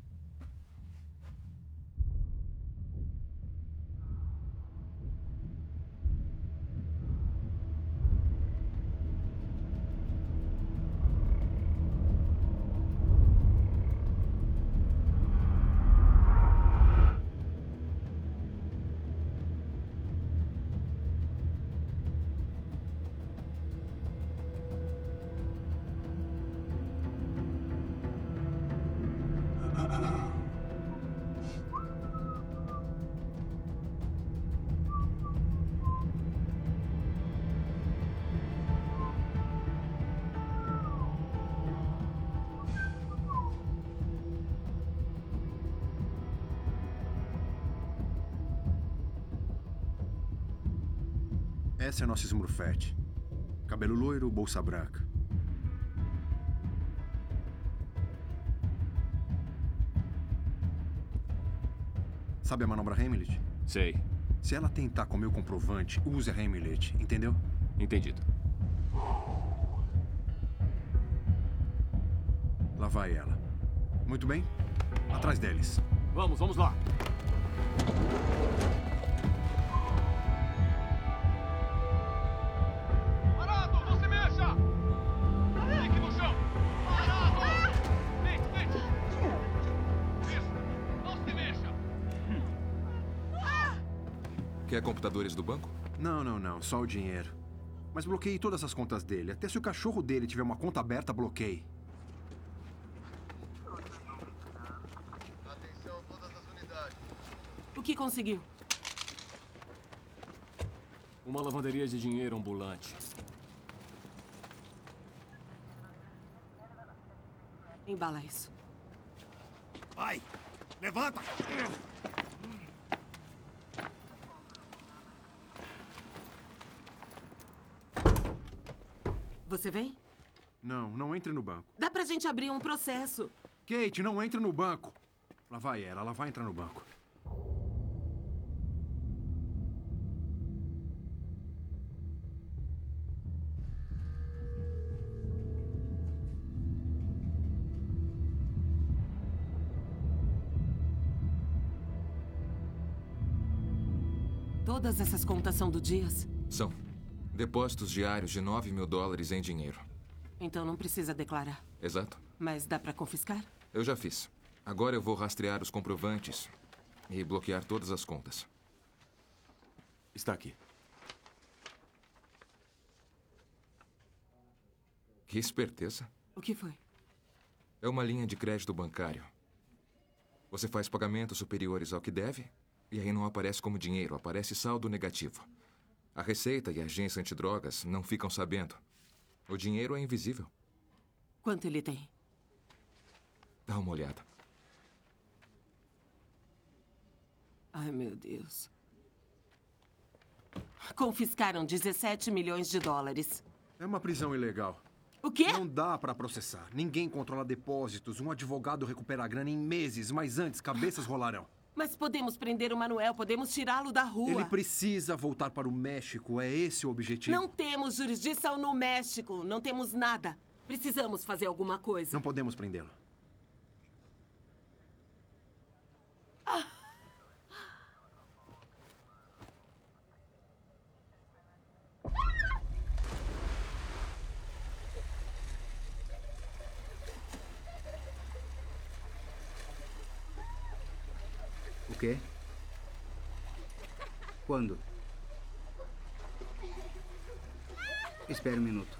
Essa é a nossa Smurfette. Cabelo loiro, bolsa branca. Sabe a manobra Heimlich? Sei. Se ela tentar comer o comprovante, use a Heimlich, entendeu? Entendido. Lá vai ela. Muito bem. Atrás deles. Vamos lá. Parado, não se mexa! Fique no chão! Parado! Fique! Isso! Não se mexa! Quer computadores do banco? Não. Só o dinheiro. Mas bloqueei todas as contas dele. Até se o cachorro dele tiver uma conta aberta, bloqueei. Atenção, todas as unidades. O que conseguiu? Uma lavanderia de dinheiro ambulante. Embala isso. Vai! Levanta! Você vem? Não entre no banco. Dá pra gente abrir um processo. Kate, não entre no banco. Lá vai ela vai entrar no banco. Todas essas contas são do Dias? São. Depósitos diários de $9 mil em dinheiro. Então não precisa declarar. Exato. Mas dá pra confiscar? Eu já fiz. Agora eu vou rastrear os comprovantes e bloquear todas as contas. Está aqui. Que esperteza. O que foi? É uma linha de crédito bancário. Você faz pagamentos superiores ao que deve e aí não aparece como dinheiro, aparece saldo negativo. A Receita e a agência antidrogas não ficam sabendo. O dinheiro é invisível. Quanto ele tem? Dá uma olhada. Ai, meu Deus. Confiscaram $17 milhões. É uma prisão ilegal. O quê? Não dá pra processar. Ninguém controla depósitos. Um advogado recupera a grana em meses, mas antes, cabeças rolarão. Mas podemos prender o Manuel, podemos tirá-lo da rua. Ele precisa voltar para o México, é esse o objetivo? Não temos jurisdição no México, não temos nada. Precisamos fazer alguma coisa. Não podemos prendê-lo. quê? Quando? Espere um minuto.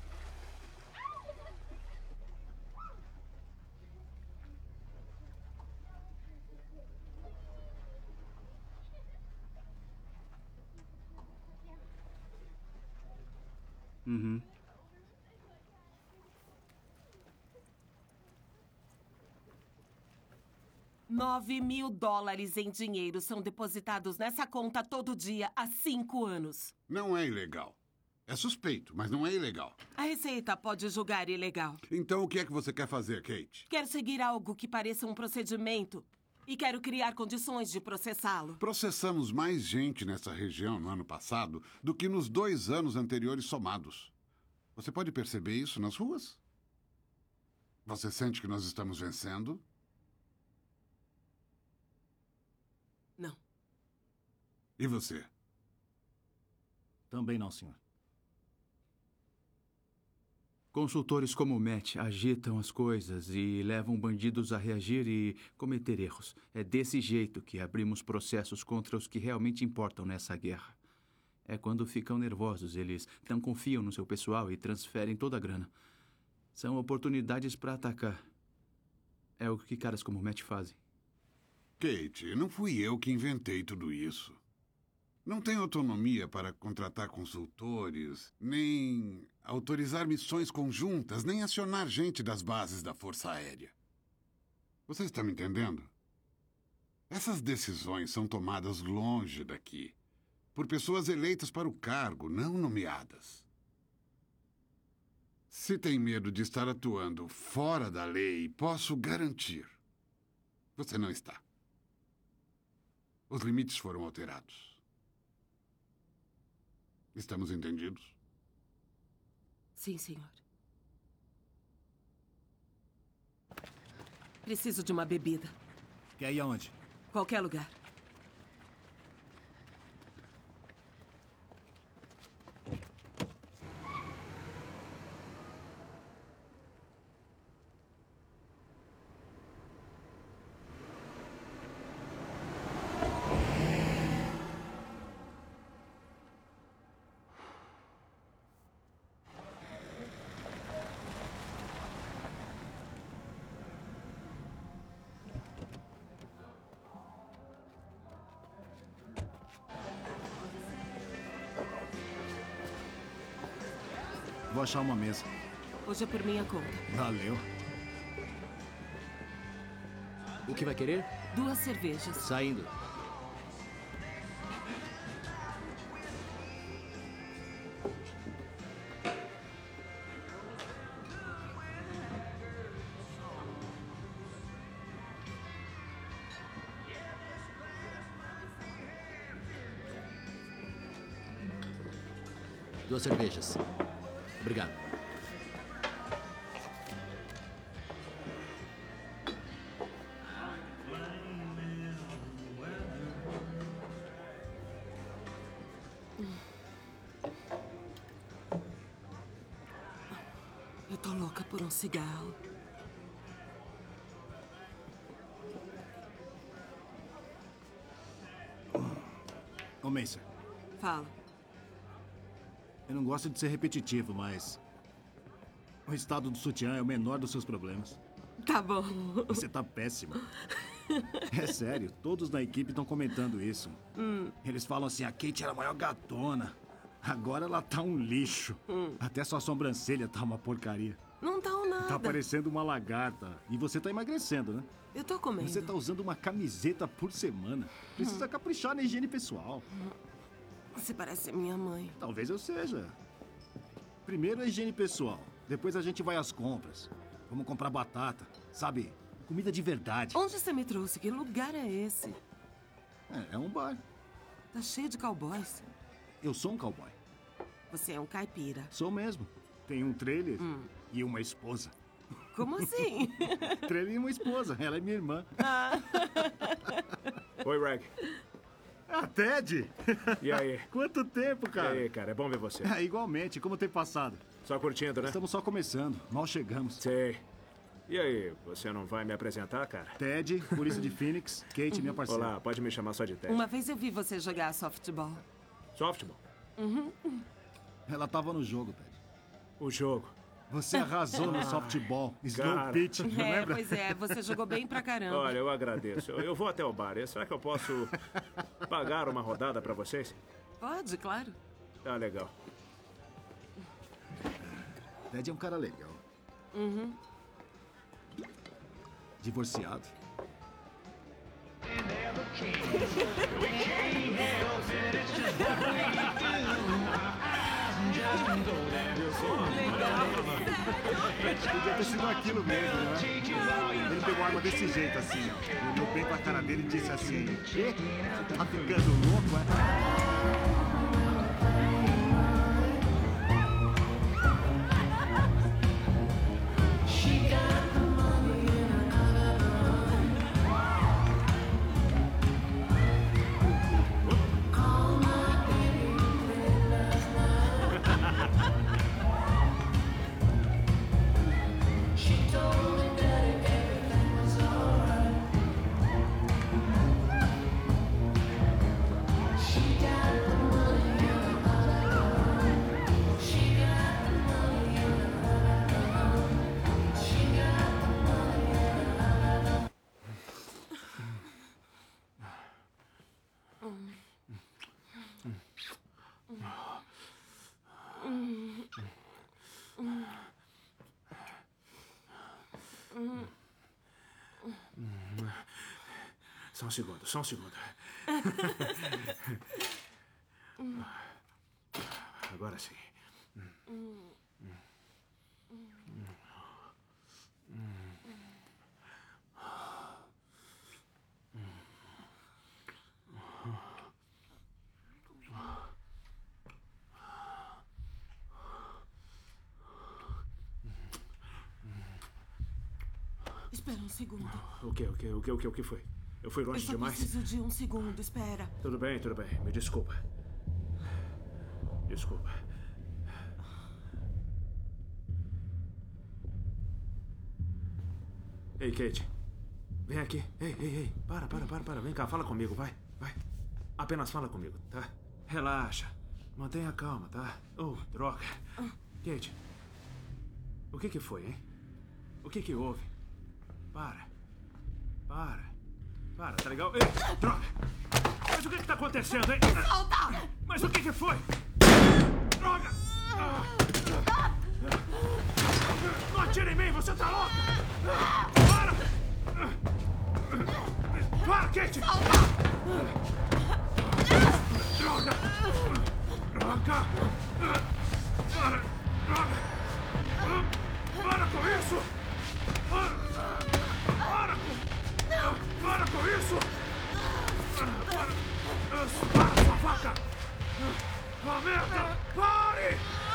Uhum. $9.000 em dinheiro são depositados nessa conta todo dia há 5 anos. Não é ilegal. É suspeito, mas não é ilegal. A Receita pode julgar ilegal. Então o que é que você quer fazer, Kate? Quero seguir algo que pareça um procedimento e quero criar condições de processá-lo. Processamos mais gente nessa região no ano passado do que nos 2 anos anteriores somados. Você pode perceber isso nas ruas? Você sente que nós estamos vencendo? Não. E você? Também não, senhor. Consultores como o Matt agitam as coisas e levam bandidos a reagir e cometer erros. É desse jeito que abrimos processos contra os que realmente importam nessa guerra. É quando ficam nervosos, eles não confiam no seu pessoal e transferem toda a grana. São oportunidades para atacar. É o que caras como o Matt fazem. Kate, não fui eu que inventei tudo isso. Não tenho autonomia para contratar consultores, nem autorizar missões conjuntas, nem acionar gente das bases da Força Aérea. Você está me entendendo? Essas decisões são tomadas longe daqui, por pessoas eleitas para o cargo, não nomeadas. Se tem medo de estar atuando fora da lei, posso garantir. Você não está. Os limites foram alterados. Estamos entendidos? Sim, senhor. Preciso de uma bebida. Quer ir aonde? Qualquer lugar. Vou achar uma mesa. Hoje é por minha conta. Valeu. O que vai querer? 2 cervejas. Saindo. Duas cervejas. Obrigado. Eu tô louca por um cigarro. Ô, Mason. Fala. Eu não gosto de ser repetitivo, mas... o estado do sutiã é o menor dos seus problemas. Tá bom. Você tá péssima. É sério, todos na equipe estão comentando isso. Eles falam assim, a Kate era a maior gatona. Agora ela tá um lixo. Até sua sobrancelha tá uma porcaria. Não tá nada. Tá parecendo uma lagarta. E você tá emagrecendo, né? Eu tô comendo. Você tá usando uma camiseta por semana. Precisa caprichar na higiene pessoal. Você parece minha mãe. Talvez eu seja. Primeiro a higiene pessoal. Depois a gente vai às compras. Vamos comprar batata. Sabe? Comida de verdade. Onde você me trouxe? Que lugar é esse? É um bar. Tá cheio de cowboys. Eu sou um cowboy. Você é um caipira. Sou mesmo. Tenho um trailer e uma esposa. Como assim? Trailer e uma esposa. Ela é minha irmã. Oi, Reg. Ah, Ted! E aí? Quanto tempo, cara? E aí, cara? É bom ver você. Igualmente. Como tem passado? Só curtindo, né? Estamos só começando. Mal chegamos. Sei. E aí, você não vai me apresentar, cara? Ted, polícia de Phoenix. Kate, minha parceira. Olá, pode me chamar só de Ted. Uma vez eu vi você jogar softball. Softball? Uhum. Ela tava no jogo, Ted. O jogo? Você arrasou no softball. Slow pitch, não lembra? Pois é, você jogou bem pra caramba. Olha, eu agradeço. Eu vou até o bar. Será que eu posso pagar uma rodada pra vocês? Pode, claro. Tá legal. Ted é um cara legal. Uhum. Divorciado. Podia ter sido aquilo mesmo, né? Ele pegou a arma desse jeito, assim, ó. Olhou bem pra cara dele e disse assim: "Quê? Tá ficando louco, é?" Só um segundo. Agora sim. Espera um segundo. O que foi? Eu fui longe demais? Eu só preciso de um segundo, espera. Tudo bem. Me desculpa. Desculpa. Ei, Kate. Vem aqui. Ei. Para. Vem cá, fala comigo, vai. Apenas fala comigo, tá? Relaxa. Mantenha calma, tá? Oh, droga. Kate. O que foi, hein? O que houve? Para, tá legal? Ei, droga! Mas o que tá acontecendo, hein? Solta! Mas o que foi? Droga! Não atire em mim, você tá louca! Para, Kate! Solta! Droga! Para com isso! Para com isso! Para, sua faca! Ah, merda! Pare!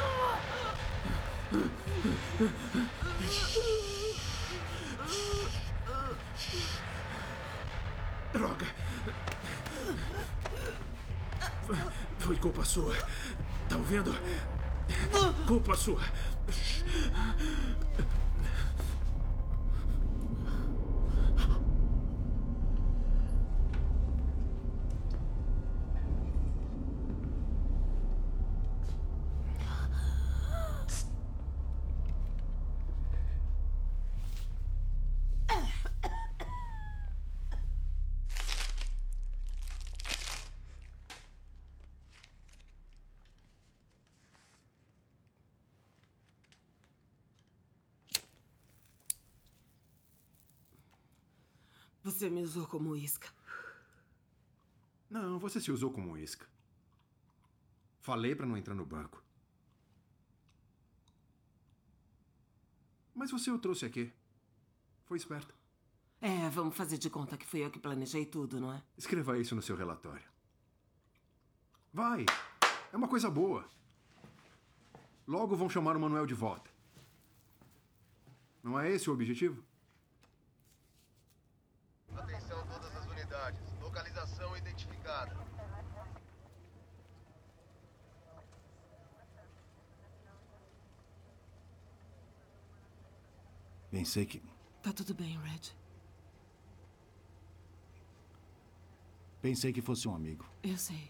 Droga! Foi culpa sua. Tá ouvindo? Culpa sua. Você me usou como isca. Não, você se usou como isca. Falei pra não entrar no banco. Mas você o trouxe aqui. Foi esperta. Vamos fazer de conta que fui eu que planejei tudo, não é? Escreva isso no seu relatório. Vai! É uma coisa boa. Logo vão chamar o Manuel de volta. Não é esse o objetivo? Atenção todas as unidades. Localização identificada. Pensei que Tá tudo bem, Red. Pensei que fosse um amigo. Eu sei.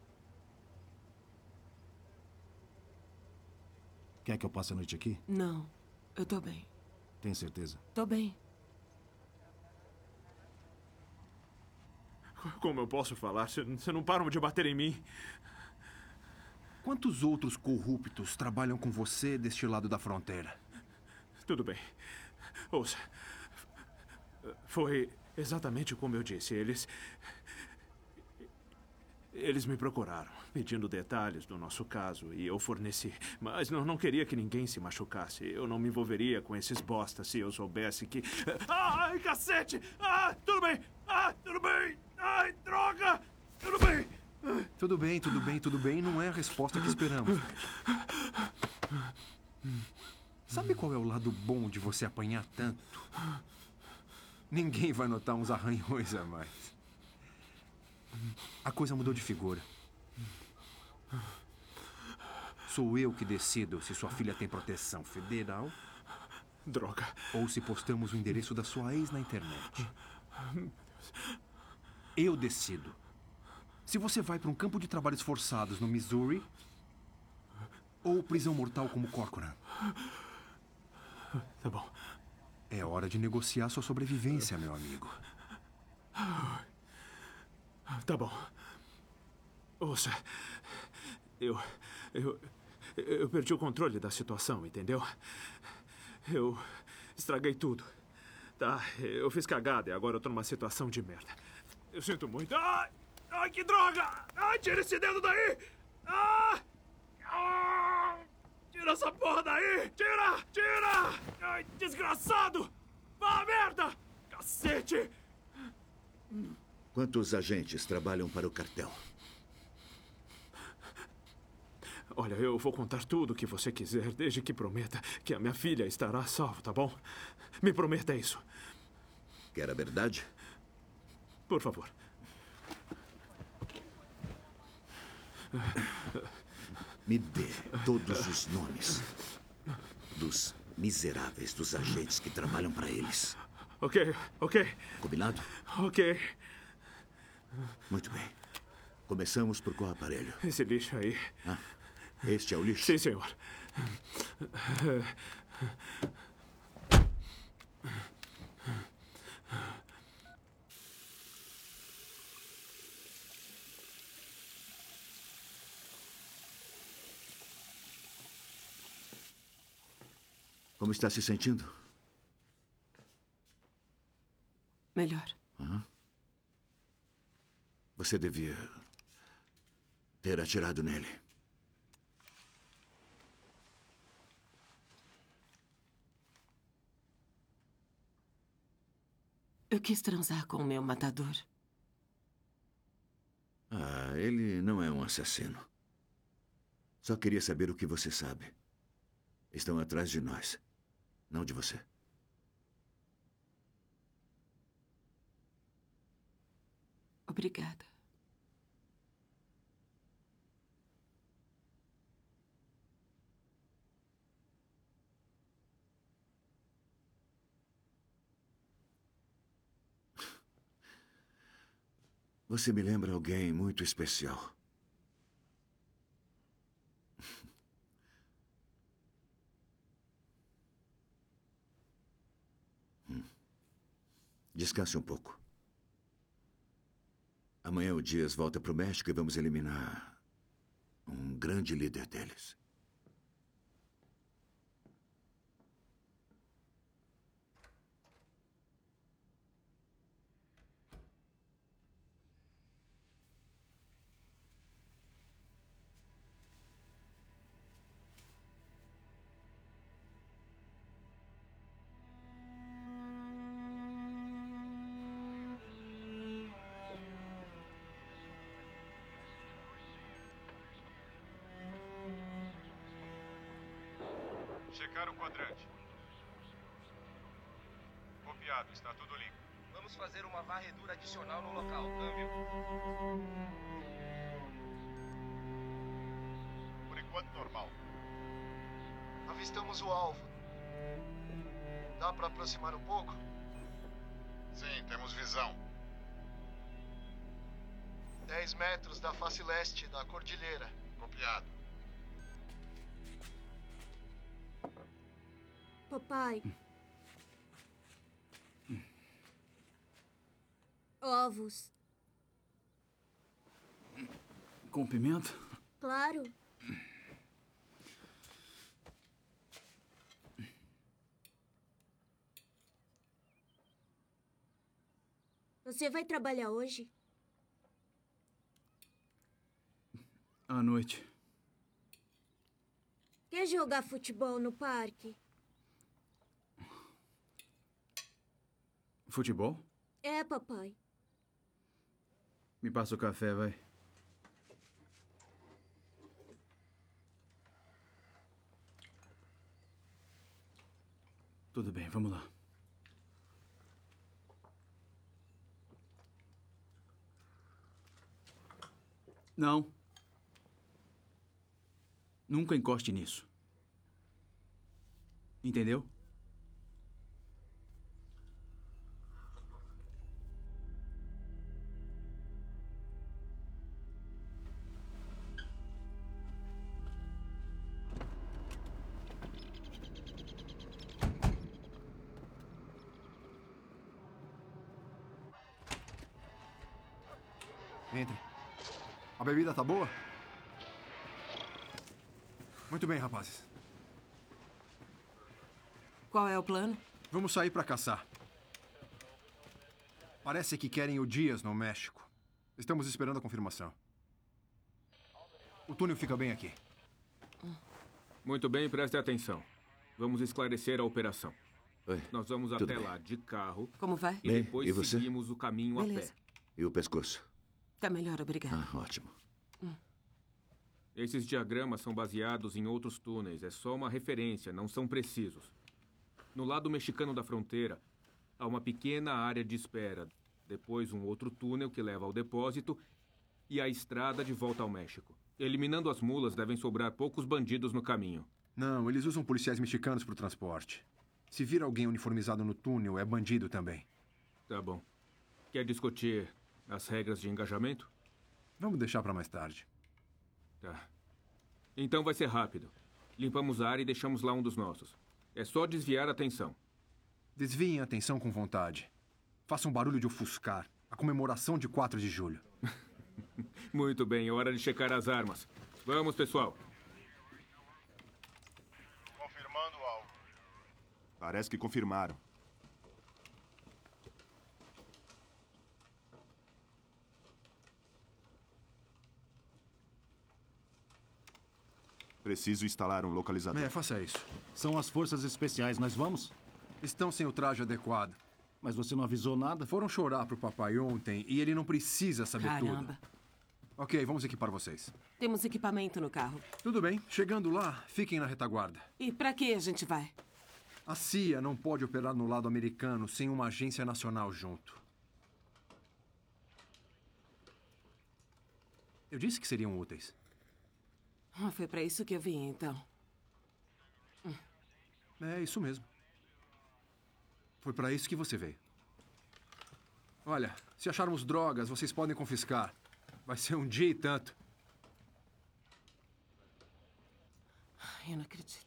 Quer que eu passe a noite aqui? Não, eu tô bem. Tem certeza? Tô bem. Como eu posso falar? Você não param de bater em mim. Quantos outros corruptos trabalham com você deste lado da fronteira? Tudo bem. Ouça. Foi exatamente como eu disse. Eles me procuraram, pedindo detalhes do nosso caso, e eu forneci. Mas não queria que ninguém se machucasse. Eu não me envolveria com esses bostas se eu soubesse que... Ai, cacete! Ah, tudo bem! Ah, tudo bem! Ai, droga! Tudo bem! Tudo bem, tudo bem, tudo bem. Não é a resposta que esperamos. Sabe qual é o lado bom de você apanhar tanto? Ninguém vai notar uns arranhões a mais. A coisa mudou de figura. Sou eu que decido se sua filha tem proteção federal. Droga. Ou se postamos o endereço da sua ex na internet. Eu decido se você vai para um campo de trabalhos forçados no Missouri ou prisão mortal como Corcoran. Tá bom. É hora de negociar sua sobrevivência, meu amigo. Tá bom. Ouça, eu perdi o controle da situação, entendeu? Eu estraguei tudo. Tá, eu fiz cagada e agora eu tô numa situação de merda. Eu sinto muito. Ai, que droga! Ai, tira esse dedo daí! Tira essa porra daí! Tira! Ai, desgraçado! Vá, merda! Cacete! Quantos agentes trabalham para o cartel? Olha, eu vou contar tudo o que você quiser, desde que prometa que a minha filha estará a salvo, tá bom? Me prometa isso. Quer a verdade? Por favor. Me dê todos os nomes dos miseráveis dos agentes que trabalham para eles. Ok. Combinado? Ok. Muito bem. Começamos por qual aparelho? Esse lixo aí. Este é o lixo? Sim, senhor. Como está se sentindo? Melhor. Você devia ter atirado nele. Eu quis transar com o meu matador. Ele não é um assassino. Só queria saber o que você sabe. Estão atrás de nós, não de você. Obrigada. Você me lembra alguém muito especial. Descanse um pouco. Amanhã o Dias volta para o México e vamos eliminar um grande líder deles. Checar o quadrante. Copiado, está tudo limpo. Vamos fazer uma varredura adicional no local. Câmbio. Por enquanto, normal. Avistamos o alvo. Dá pra aproximar um pouco? Sim, temos visão. 10 metros da face leste da cordilheira. Copiado. Papai. Ovos. Com pimenta? Claro. Você vai trabalhar hoje? À noite. Quer jogar futebol no parque? Futebol? É, papai. Me passa o café, vai. Tudo bem, vamos lá. Não. Nunca encoste nisso. Entendeu? Entre. A bebida tá boa? Muito bem, rapazes. Qual é o plano? Vamos sair pra caçar. Parece que querem o Dias no México. Estamos esperando a confirmação. O túnel fica bem aqui. Muito bem, preste atenção. Vamos esclarecer a operação. Oi. Nós vamos Tudo até bem. lá de carro. Como vai? E Bem, depois e você? seguimos o caminho Beleza. a pé. E o pescoço? Tá melhor, obrigada. Ah, ótimo. Esses diagramas são baseados em outros túneis. É só uma referência, não são precisos. No lado mexicano da fronteira, há uma pequena área de espera. Depois, um outro túnel que leva ao depósito e a estrada de volta ao México. Eliminando as mulas, devem sobrar poucos bandidos no caminho. Não, eles usam policiais mexicanos pro transporte. Se vir alguém uniformizado no túnel, é bandido também. Tá bom. Quer discutir as regras de engajamento? Vamos deixar pra mais tarde. Tá. Então vai ser rápido. Limpamos a área e deixamos lá um dos nossos. É só desviar a atenção. Desviem a atenção com vontade. Façam um barulho de ofuscar. A comemoração de 4 de julho. Muito bem, é hora de checar as armas. Vamos, pessoal. Confirmando o alvo. Parece que confirmaram. Preciso instalar um localizador. Faça isso. São as forças especiais, nós vamos? Estão sem o traje adequado. Mas você não avisou nada? Foram chorar pro papai ontem e ele não precisa saber Caramba. tudo. Ok, vamos equipar vocês. Temos equipamento no carro. Tudo bem. Chegando lá, fiquem na retaguarda. E pra que a gente vai? A CIA não pode operar no lado americano sem uma agência nacional junto. Eu disse que seriam úteis. Foi pra isso que eu vim, então. É isso mesmo. Foi pra isso que você veio. Olha, se acharmos drogas, vocês podem confiscar. Vai ser um dia e tanto. Eu não acredito.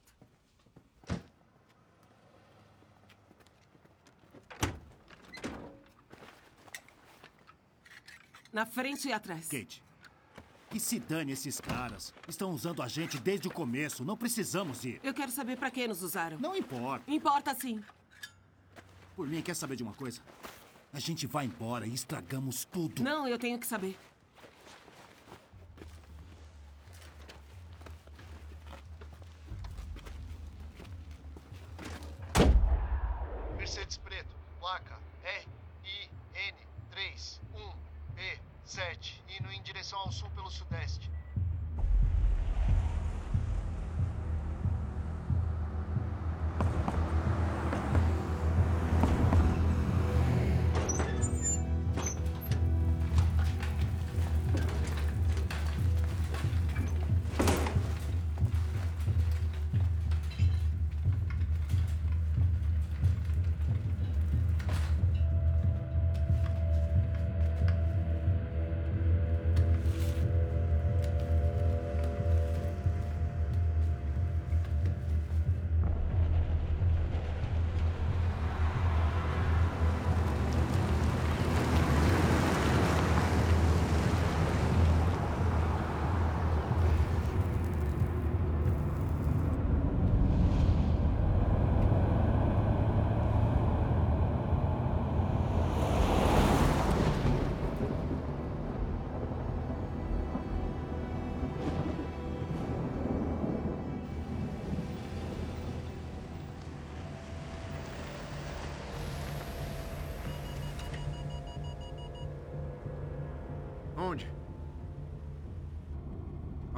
Na frente e atrás. Kate, que se dane esses caras. Estão usando a gente desde o começo. Não precisamos ir. Eu quero saber pra que nos usaram. Não importa. Importa sim. Por mim, quer saber de uma coisa? A gente vai embora e estragamos tudo. Não, eu tenho que saber. Mercedes preto, placa RIN31B7, indo em direção ao sul pelo sudeste.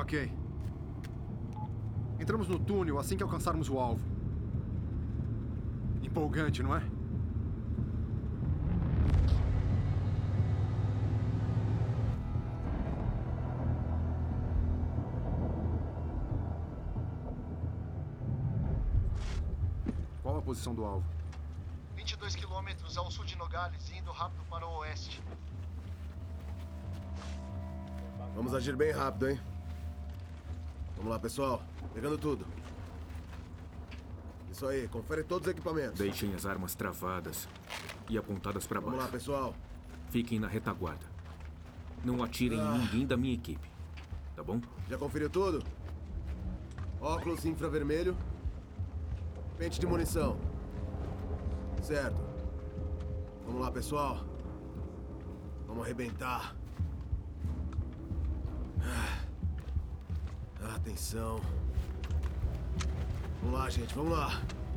Ok. Entramos no túnel assim que alcançarmos o alvo. Empolgante, não é? Qual a posição do alvo? 22 quilômetros ao sul de Nogales, indo rápido para o oeste. Vamos agir bem rápido, hein? Vamos lá, pessoal. Pegando tudo. Isso aí, confere todos os equipamentos. Deixem as armas travadas e apontadas para baixo. Vamos lá, pessoal. Fiquem na retaguarda. Não atirem em ninguém da minha equipe. Tá bom? Já conferiu tudo? Óculos infravermelho. Pente de munição. Certo. Vamos lá, pessoal. Vamos arrebentar. Atenção. Vamos lá, gente. Vamos lá.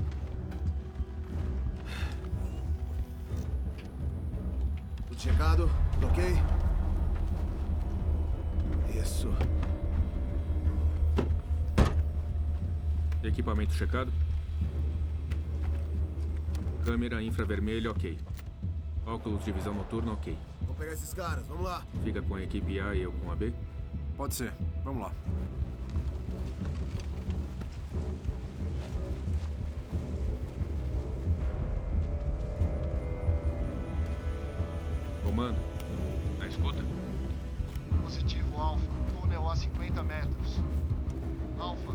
Tudo checado? Tudo ok? Isso. Equipamento checado? Câmera infravermelha, ok. Óculos de visão noturna, ok. Vamos pegar esses caras. Vamos lá. Fica com a equipe A e eu com a B? Pode ser. Vamos lá. Comando, na escuta? Positivo, Alfa. Túnel a 50 metros. Alfa.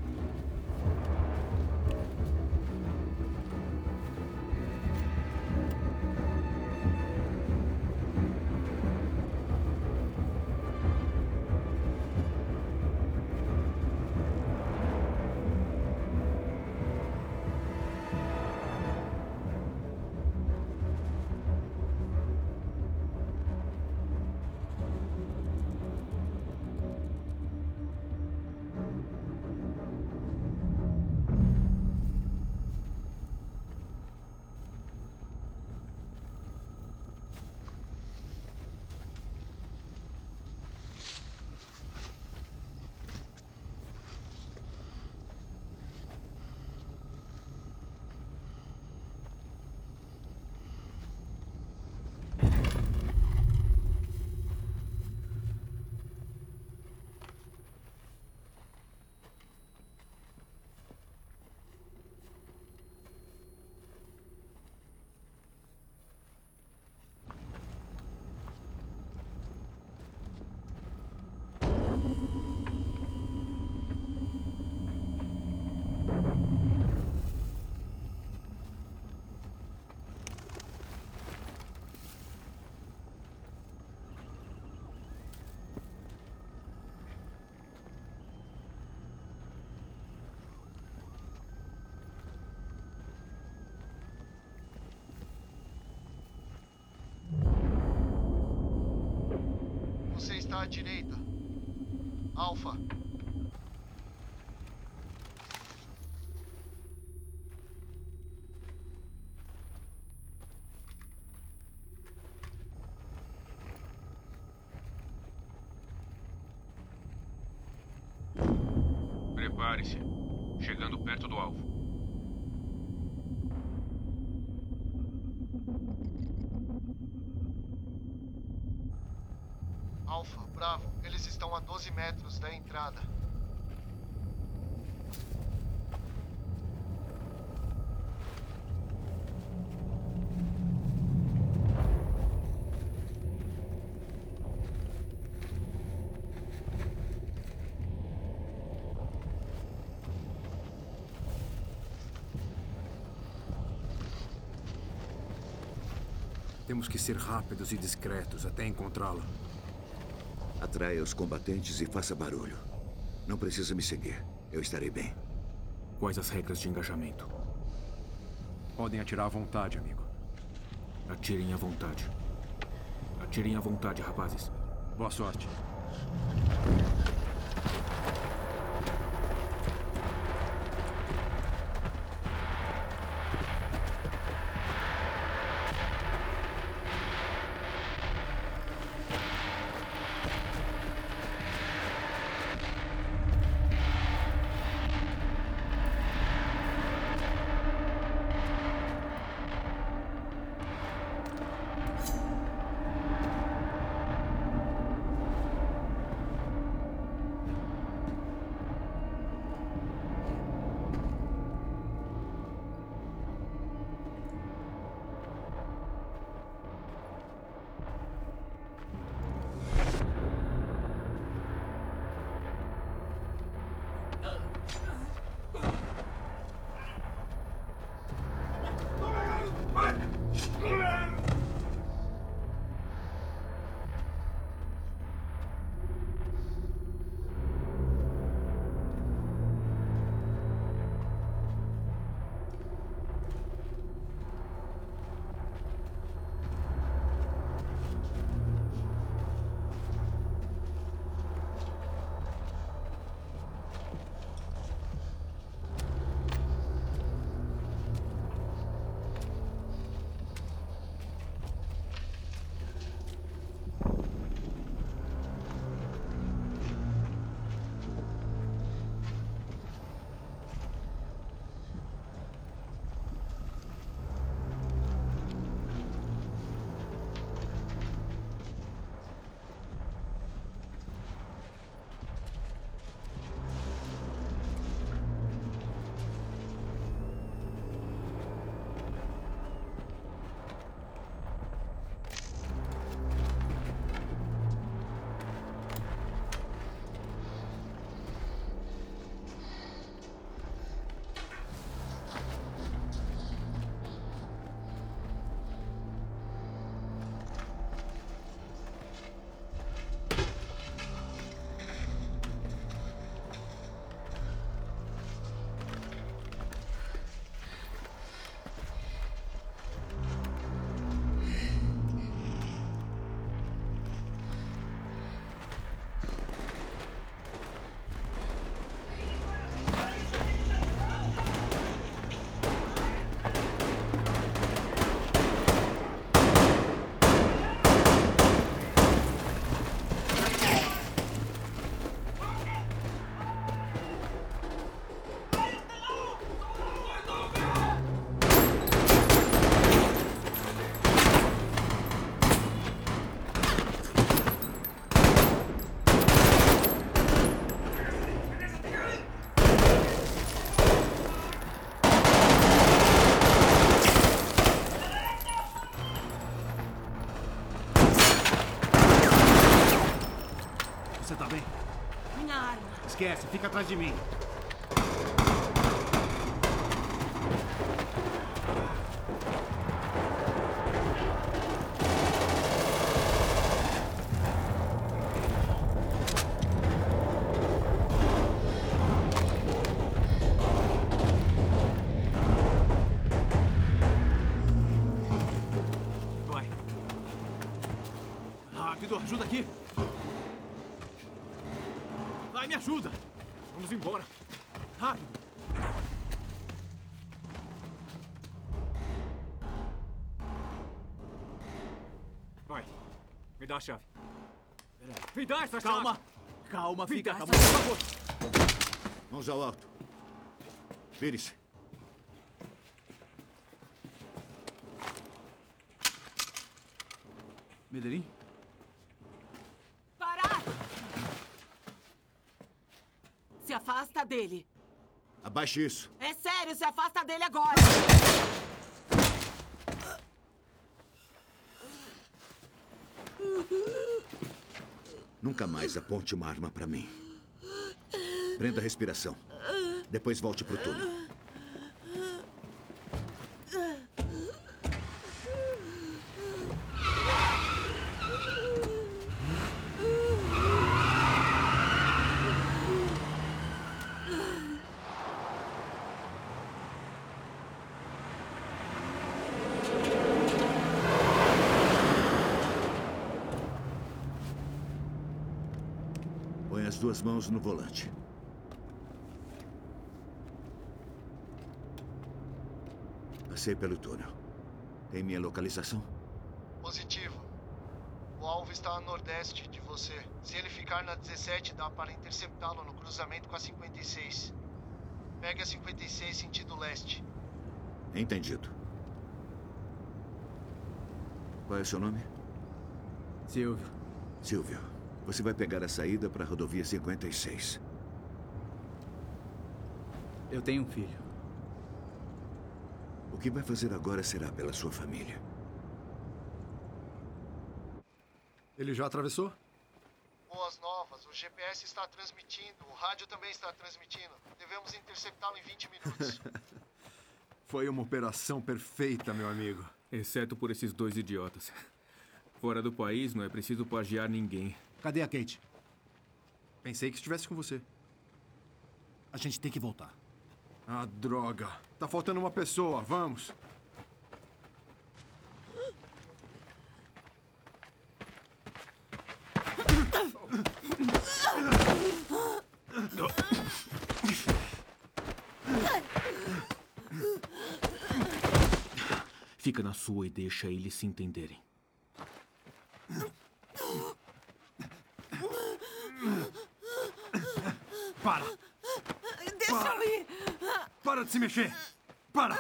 Você está à direita. Alfa. Prepare-se. Chegando perto do alvo. Alfa, Bravo. Eles estão a 12 metros da entrada. Temos que ser rápidos e discretos até encontrá-lo. Atraia os combatentes e faça barulho. Não precisa me seguir. Eu estarei bem. Quais as regras de engajamento? Podem atirar à vontade, amigo. Atirem à vontade. Atirem à vontade, rapazes. Boa sorte. Você tá bem? Minha arma. Esquece, fica atrás de mim. Vai. Rápido, ajuda aqui. Vai, me ajuda. Vamos embora. Rápido. Vai. Me dá a chave. Me dá essa chave. Calma. Calma, Me fica dá calma, essa por favor. Mãos ao alto. Vire-se. Medellín? Parar! Se afasta dele. Abaixe isso. É sério, se afasta dele agora. Nunca mais aponte uma arma para mim. Prenda a respiração. Depois volte pro túnel. Põe as duas mãos no volante. Passei pelo túnel. Tem minha localização? Positivo. O alvo está a nordeste de você. Se ele ficar na 17, dá para interceptá-lo no cruzamento com a 56. Pegue a 56 sentido leste. Entendido. Qual é o seu nome? Silvio. Silvio, você vai pegar a saída para a rodovia 56. Eu tenho um filho. O que vai fazer agora será pela sua família. Ele já atravessou? Boas novas. O GPS está transmitindo. O rádio também está transmitindo. Devemos interceptá-lo em 20 minutos. Foi uma operação perfeita, meu amigo. Exceto por esses dois idiotas. Fora do país, não é preciso plagiar ninguém. Cadê a Kate? Pensei que estivesse com você. A gente tem que voltar. Ah, droga. Tá faltando uma pessoa. Vamos. Fica na sua e deixa eles se entenderem. Para! Deixa eu ir! Para de se mexer! Para!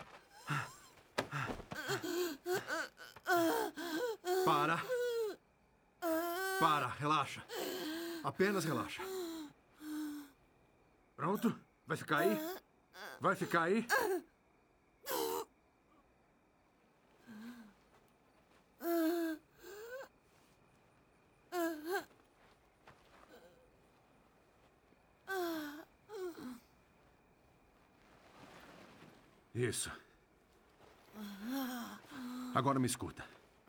Para! Para, relaxa. Apenas relaxa. Pronto? Vai ficar aí? Vai ficar aí? Isso. Agora me escuta.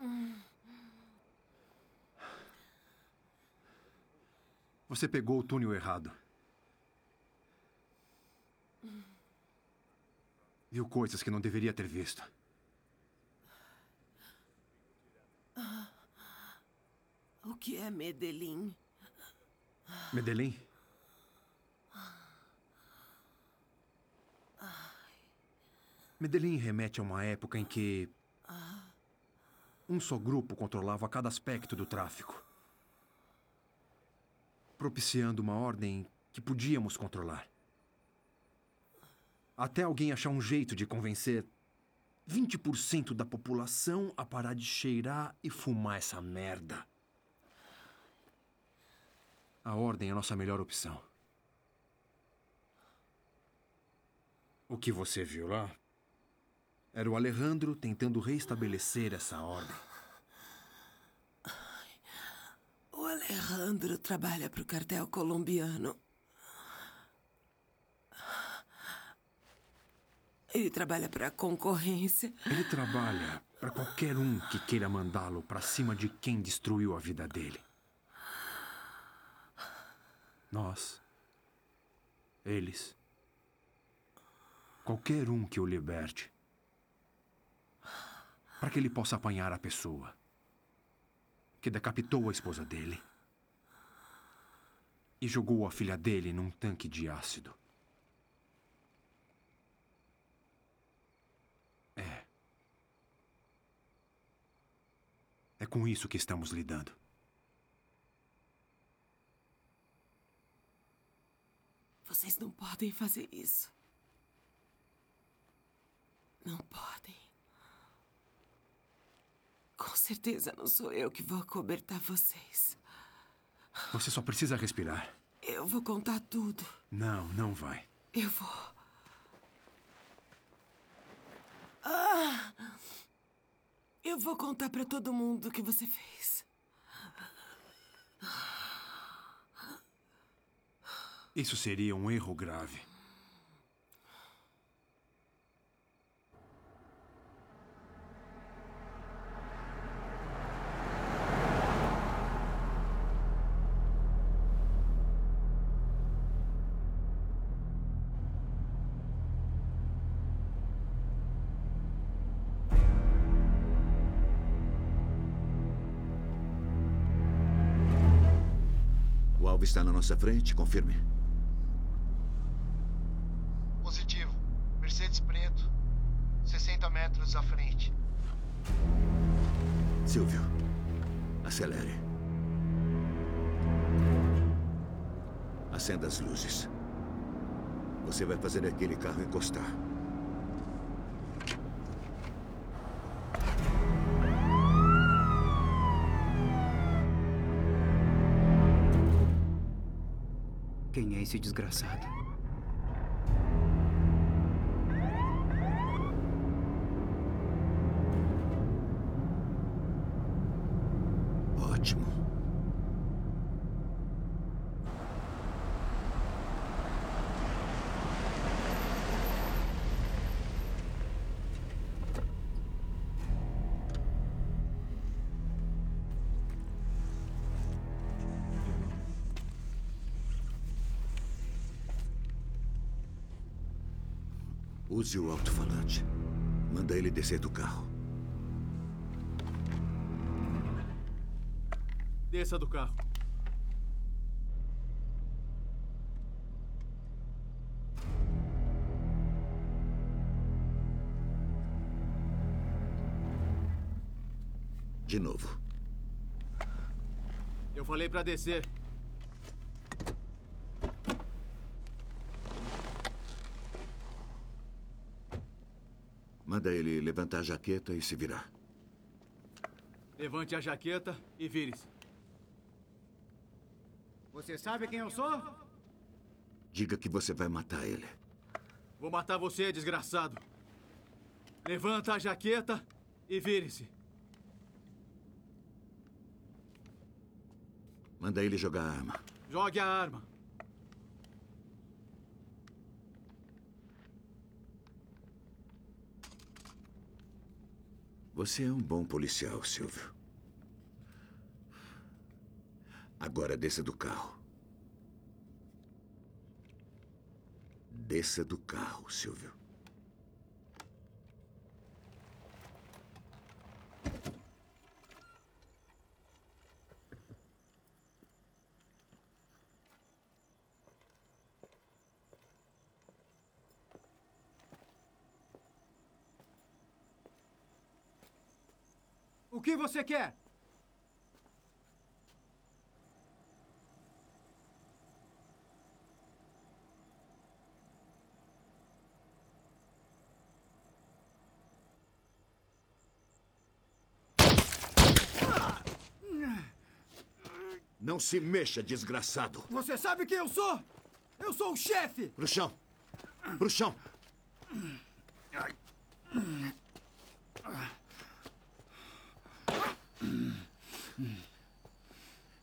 Você pegou o túnel errado. Viu coisas que não deveria ter visto. O que é Medellín? Medellín? Medellín remete a uma época em que um só grupo controlava cada aspecto do tráfico, propiciando uma ordem que podíamos controlar. Até alguém achar um jeito de convencer 20% da população a parar de cheirar e fumar essa merda. A ordem é a nossa melhor opção. O que você viu lá era o Alejandro tentando reestabelecer essa ordem. O Alejandro. Alejandro trabalha para o cartel colombiano. Ele trabalha para a concorrência. Ele trabalha para qualquer um que queira mandá-lo para cima de quem destruiu a vida dele. Nós. Eles. Qualquer um que o liberte. Para que ele possa apanhar a pessoa que decapitou a esposa dele e jogou a filha dele num tanque de ácido. É com isso que estamos lidando. Vocês não podem fazer isso. Não podem. Com certeza não sou eu que vou acobertar vocês. Você só precisa respirar. Eu vou contar tudo. Não, não vai. Eu vou. Eu vou contar pra todo mundo o que você fez. Isso seria um erro grave. O alvo está na nossa frente, confirme. Positivo. Mercedes preto. 60 metros à frente. Silvio, acelere. Acenda as luzes. Você vai fazer aquele carro encostar. Quem é esse desgraçado? Ótimo. Use o alto-falante. Manda ele descer do carro. Desça do carro. De novo. Eu falei pra descer. Manda ele levantar a jaqueta e se virar. Levante a jaqueta e vire-se. Você sabe quem eu sou? Diga que você vai matar ele. Vou matar você, desgraçado. Levanta a jaqueta e vire-se. Manda ele jogar a arma. Jogue a arma. Você é um bom policial, Silvio. Agora desça do carro. Desça do carro, Silvio. O que você quer? Não se mexa, desgraçado. Você sabe quem eu sou? Eu sou o chefe! Pro chão! Pro chão!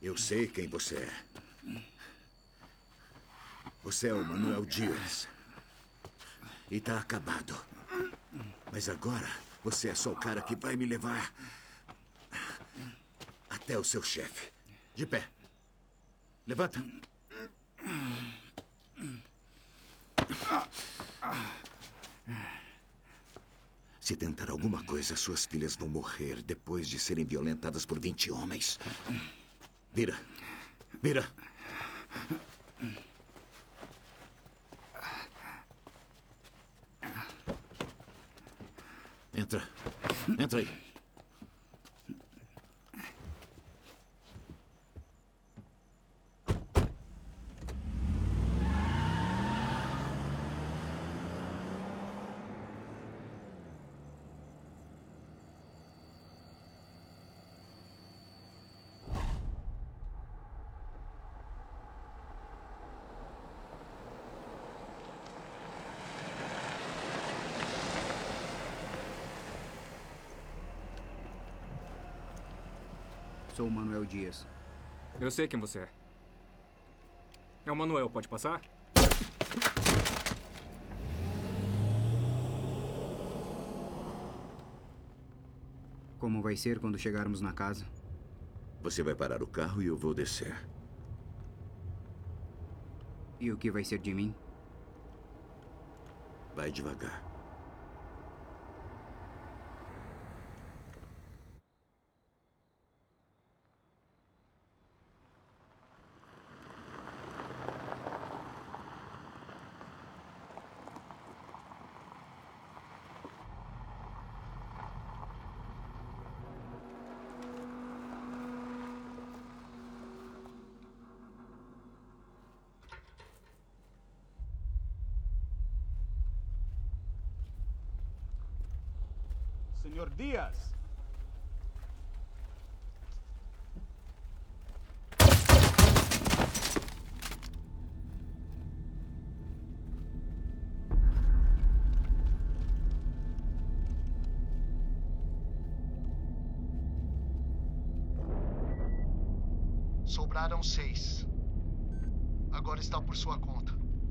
Eu sei quem você é. Você é o Manuel Dias. E tá acabado. Mas agora, você é só o cara que vai me levar até o seu chefe. De pé. Levanta. Se tentar alguma coisa, suas filhas vão morrer depois de serem violentadas por 20 homens. Vira. Vira. Entra. Entra aí. Sou o Manuel Dias. Eu sei quem você é. É o Manuel, pode passar? Como vai ser quando chegarmos na casa? Você vai parar o carro e eu vou descer. E o que vai ser de mim? Vai devagar. Senhor Dias! Sobraram 6. Agora está por sua conta.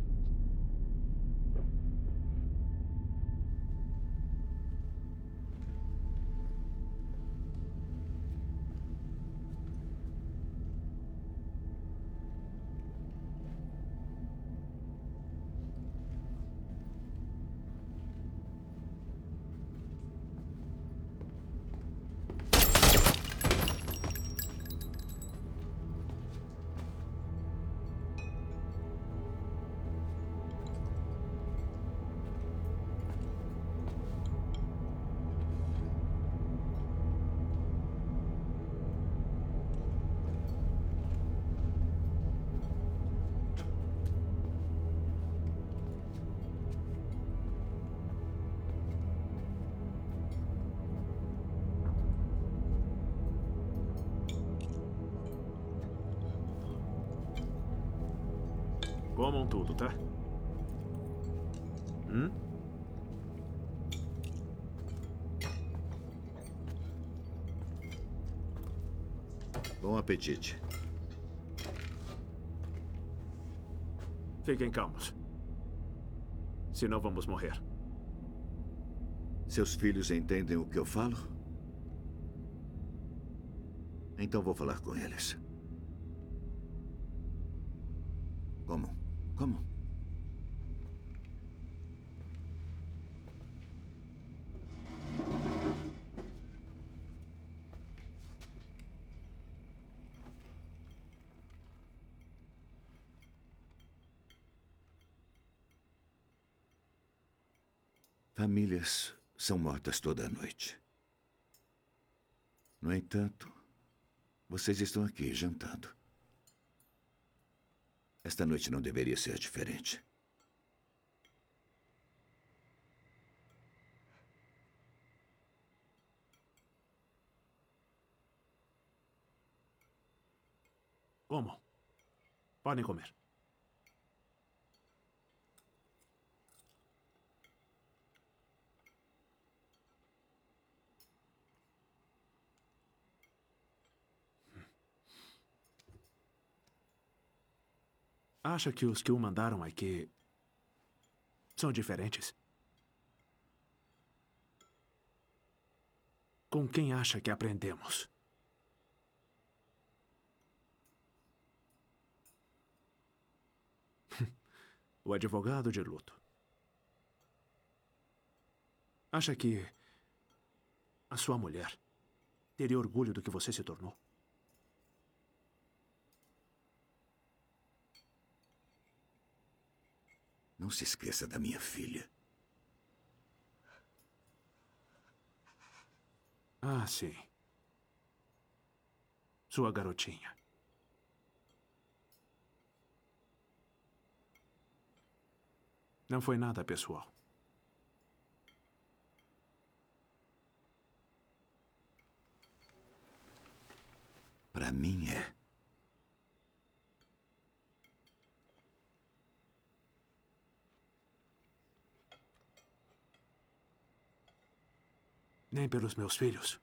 Comam tudo, tá? Bom apetite. Fiquem calmos. Senão vamos morrer. Seus filhos entendem o que eu falo? Então vou falar com eles. Como? Como? Famílias são mortas toda noite. No entanto, vocês estão aqui jantando. Esta noite não deveria ser diferente. Como? Podem comer. Acha que os que o mandaram aqui são diferentes? Com quem acha que aprendemos? O advogado de luto. Acha que a sua mulher teria orgulho do que você se tornou? Não se esqueça da minha filha. Ah, sim. Sua garotinha. Não foi nada pessoal. Para mim é. Nem pelos meus filhos.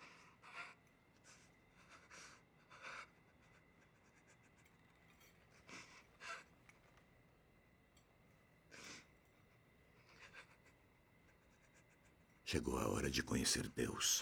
Chegou a hora de conhecer Deus.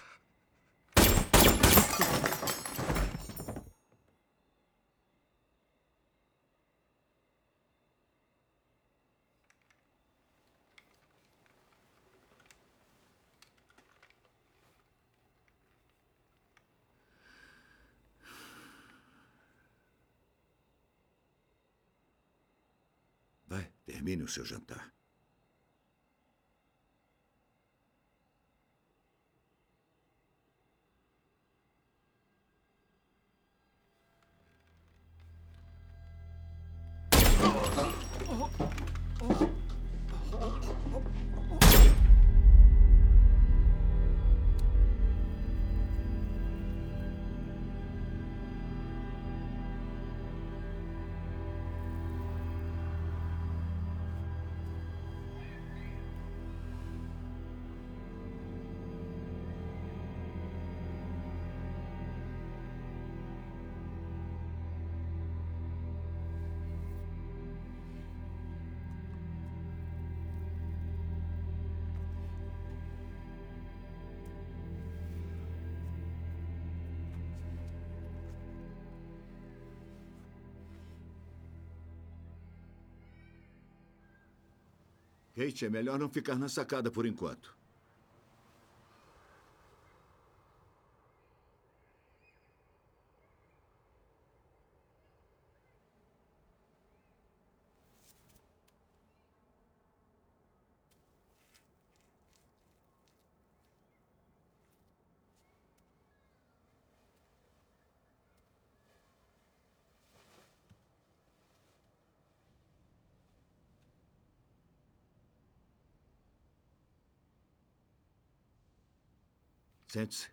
Vai, termine o seu jantar. Kate, é melhor não ficar na sacada por enquanto. Sente-se.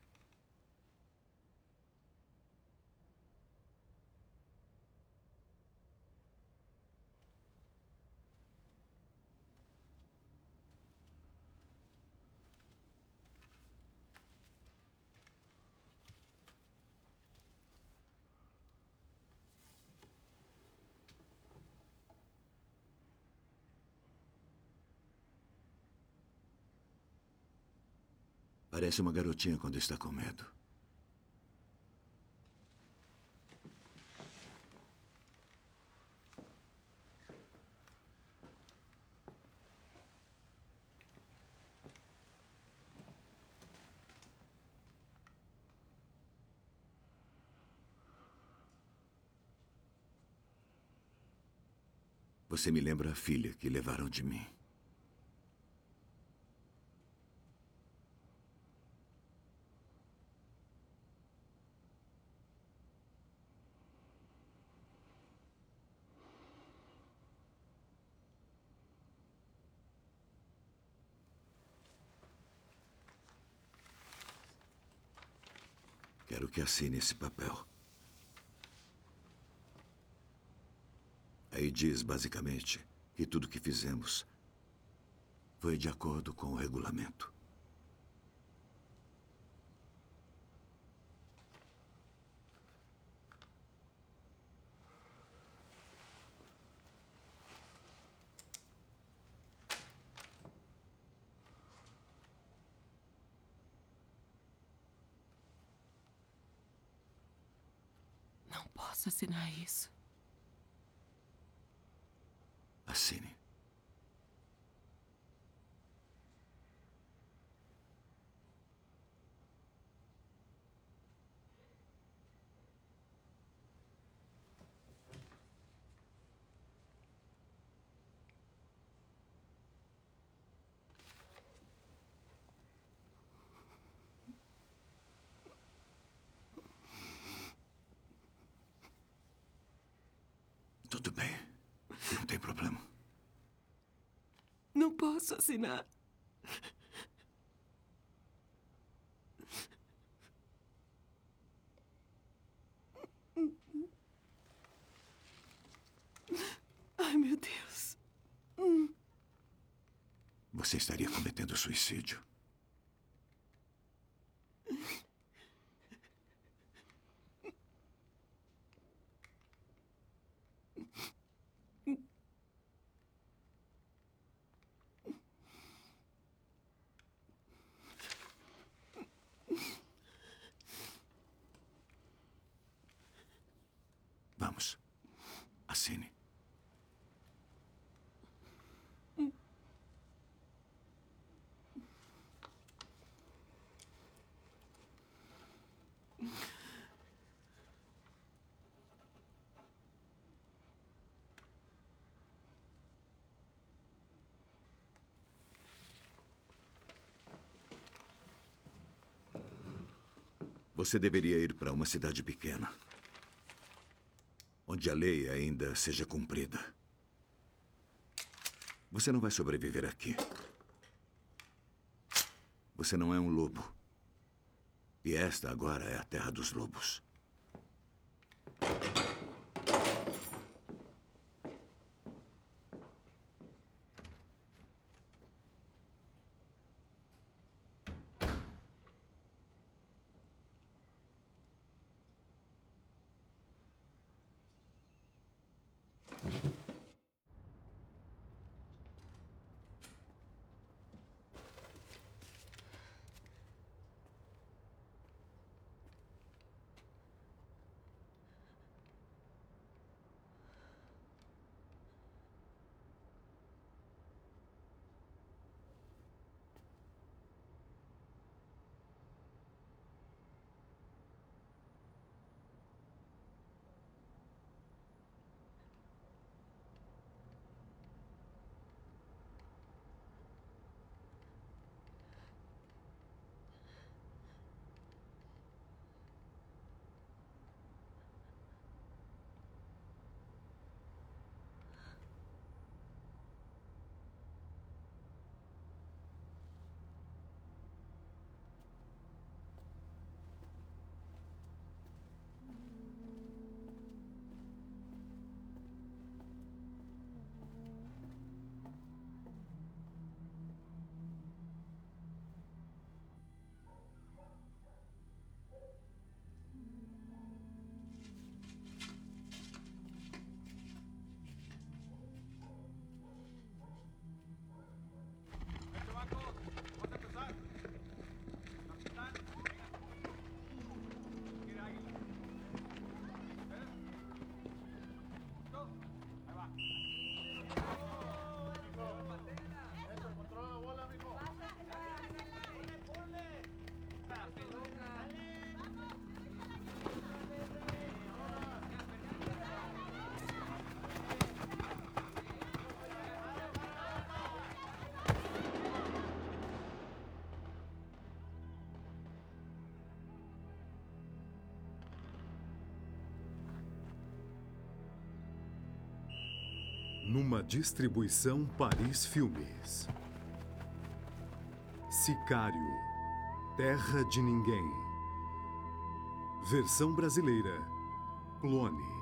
Parece uma garotinha quando está com medo. Você me lembra a filha que levaram de mim. Quero que assine esse papel. Aí diz, basicamente, que tudo que fizemos foi de acordo com o regulamento. posso assinar isso. Assine. Tudo bem. Não tem problema. Não posso assinar. Ai, meu Deus. Você estaria cometendo suicídio. Vamos. Assine. Você deveria ir para uma cidade pequena, onde a lei ainda seja cumprida. Você não vai sobreviver aqui. Você não é um lobo. E esta agora é a terra dos lobos. Numa distribuição Paris Filmes. Sicário, Terra de Ninguém. Versão brasileira, Clone.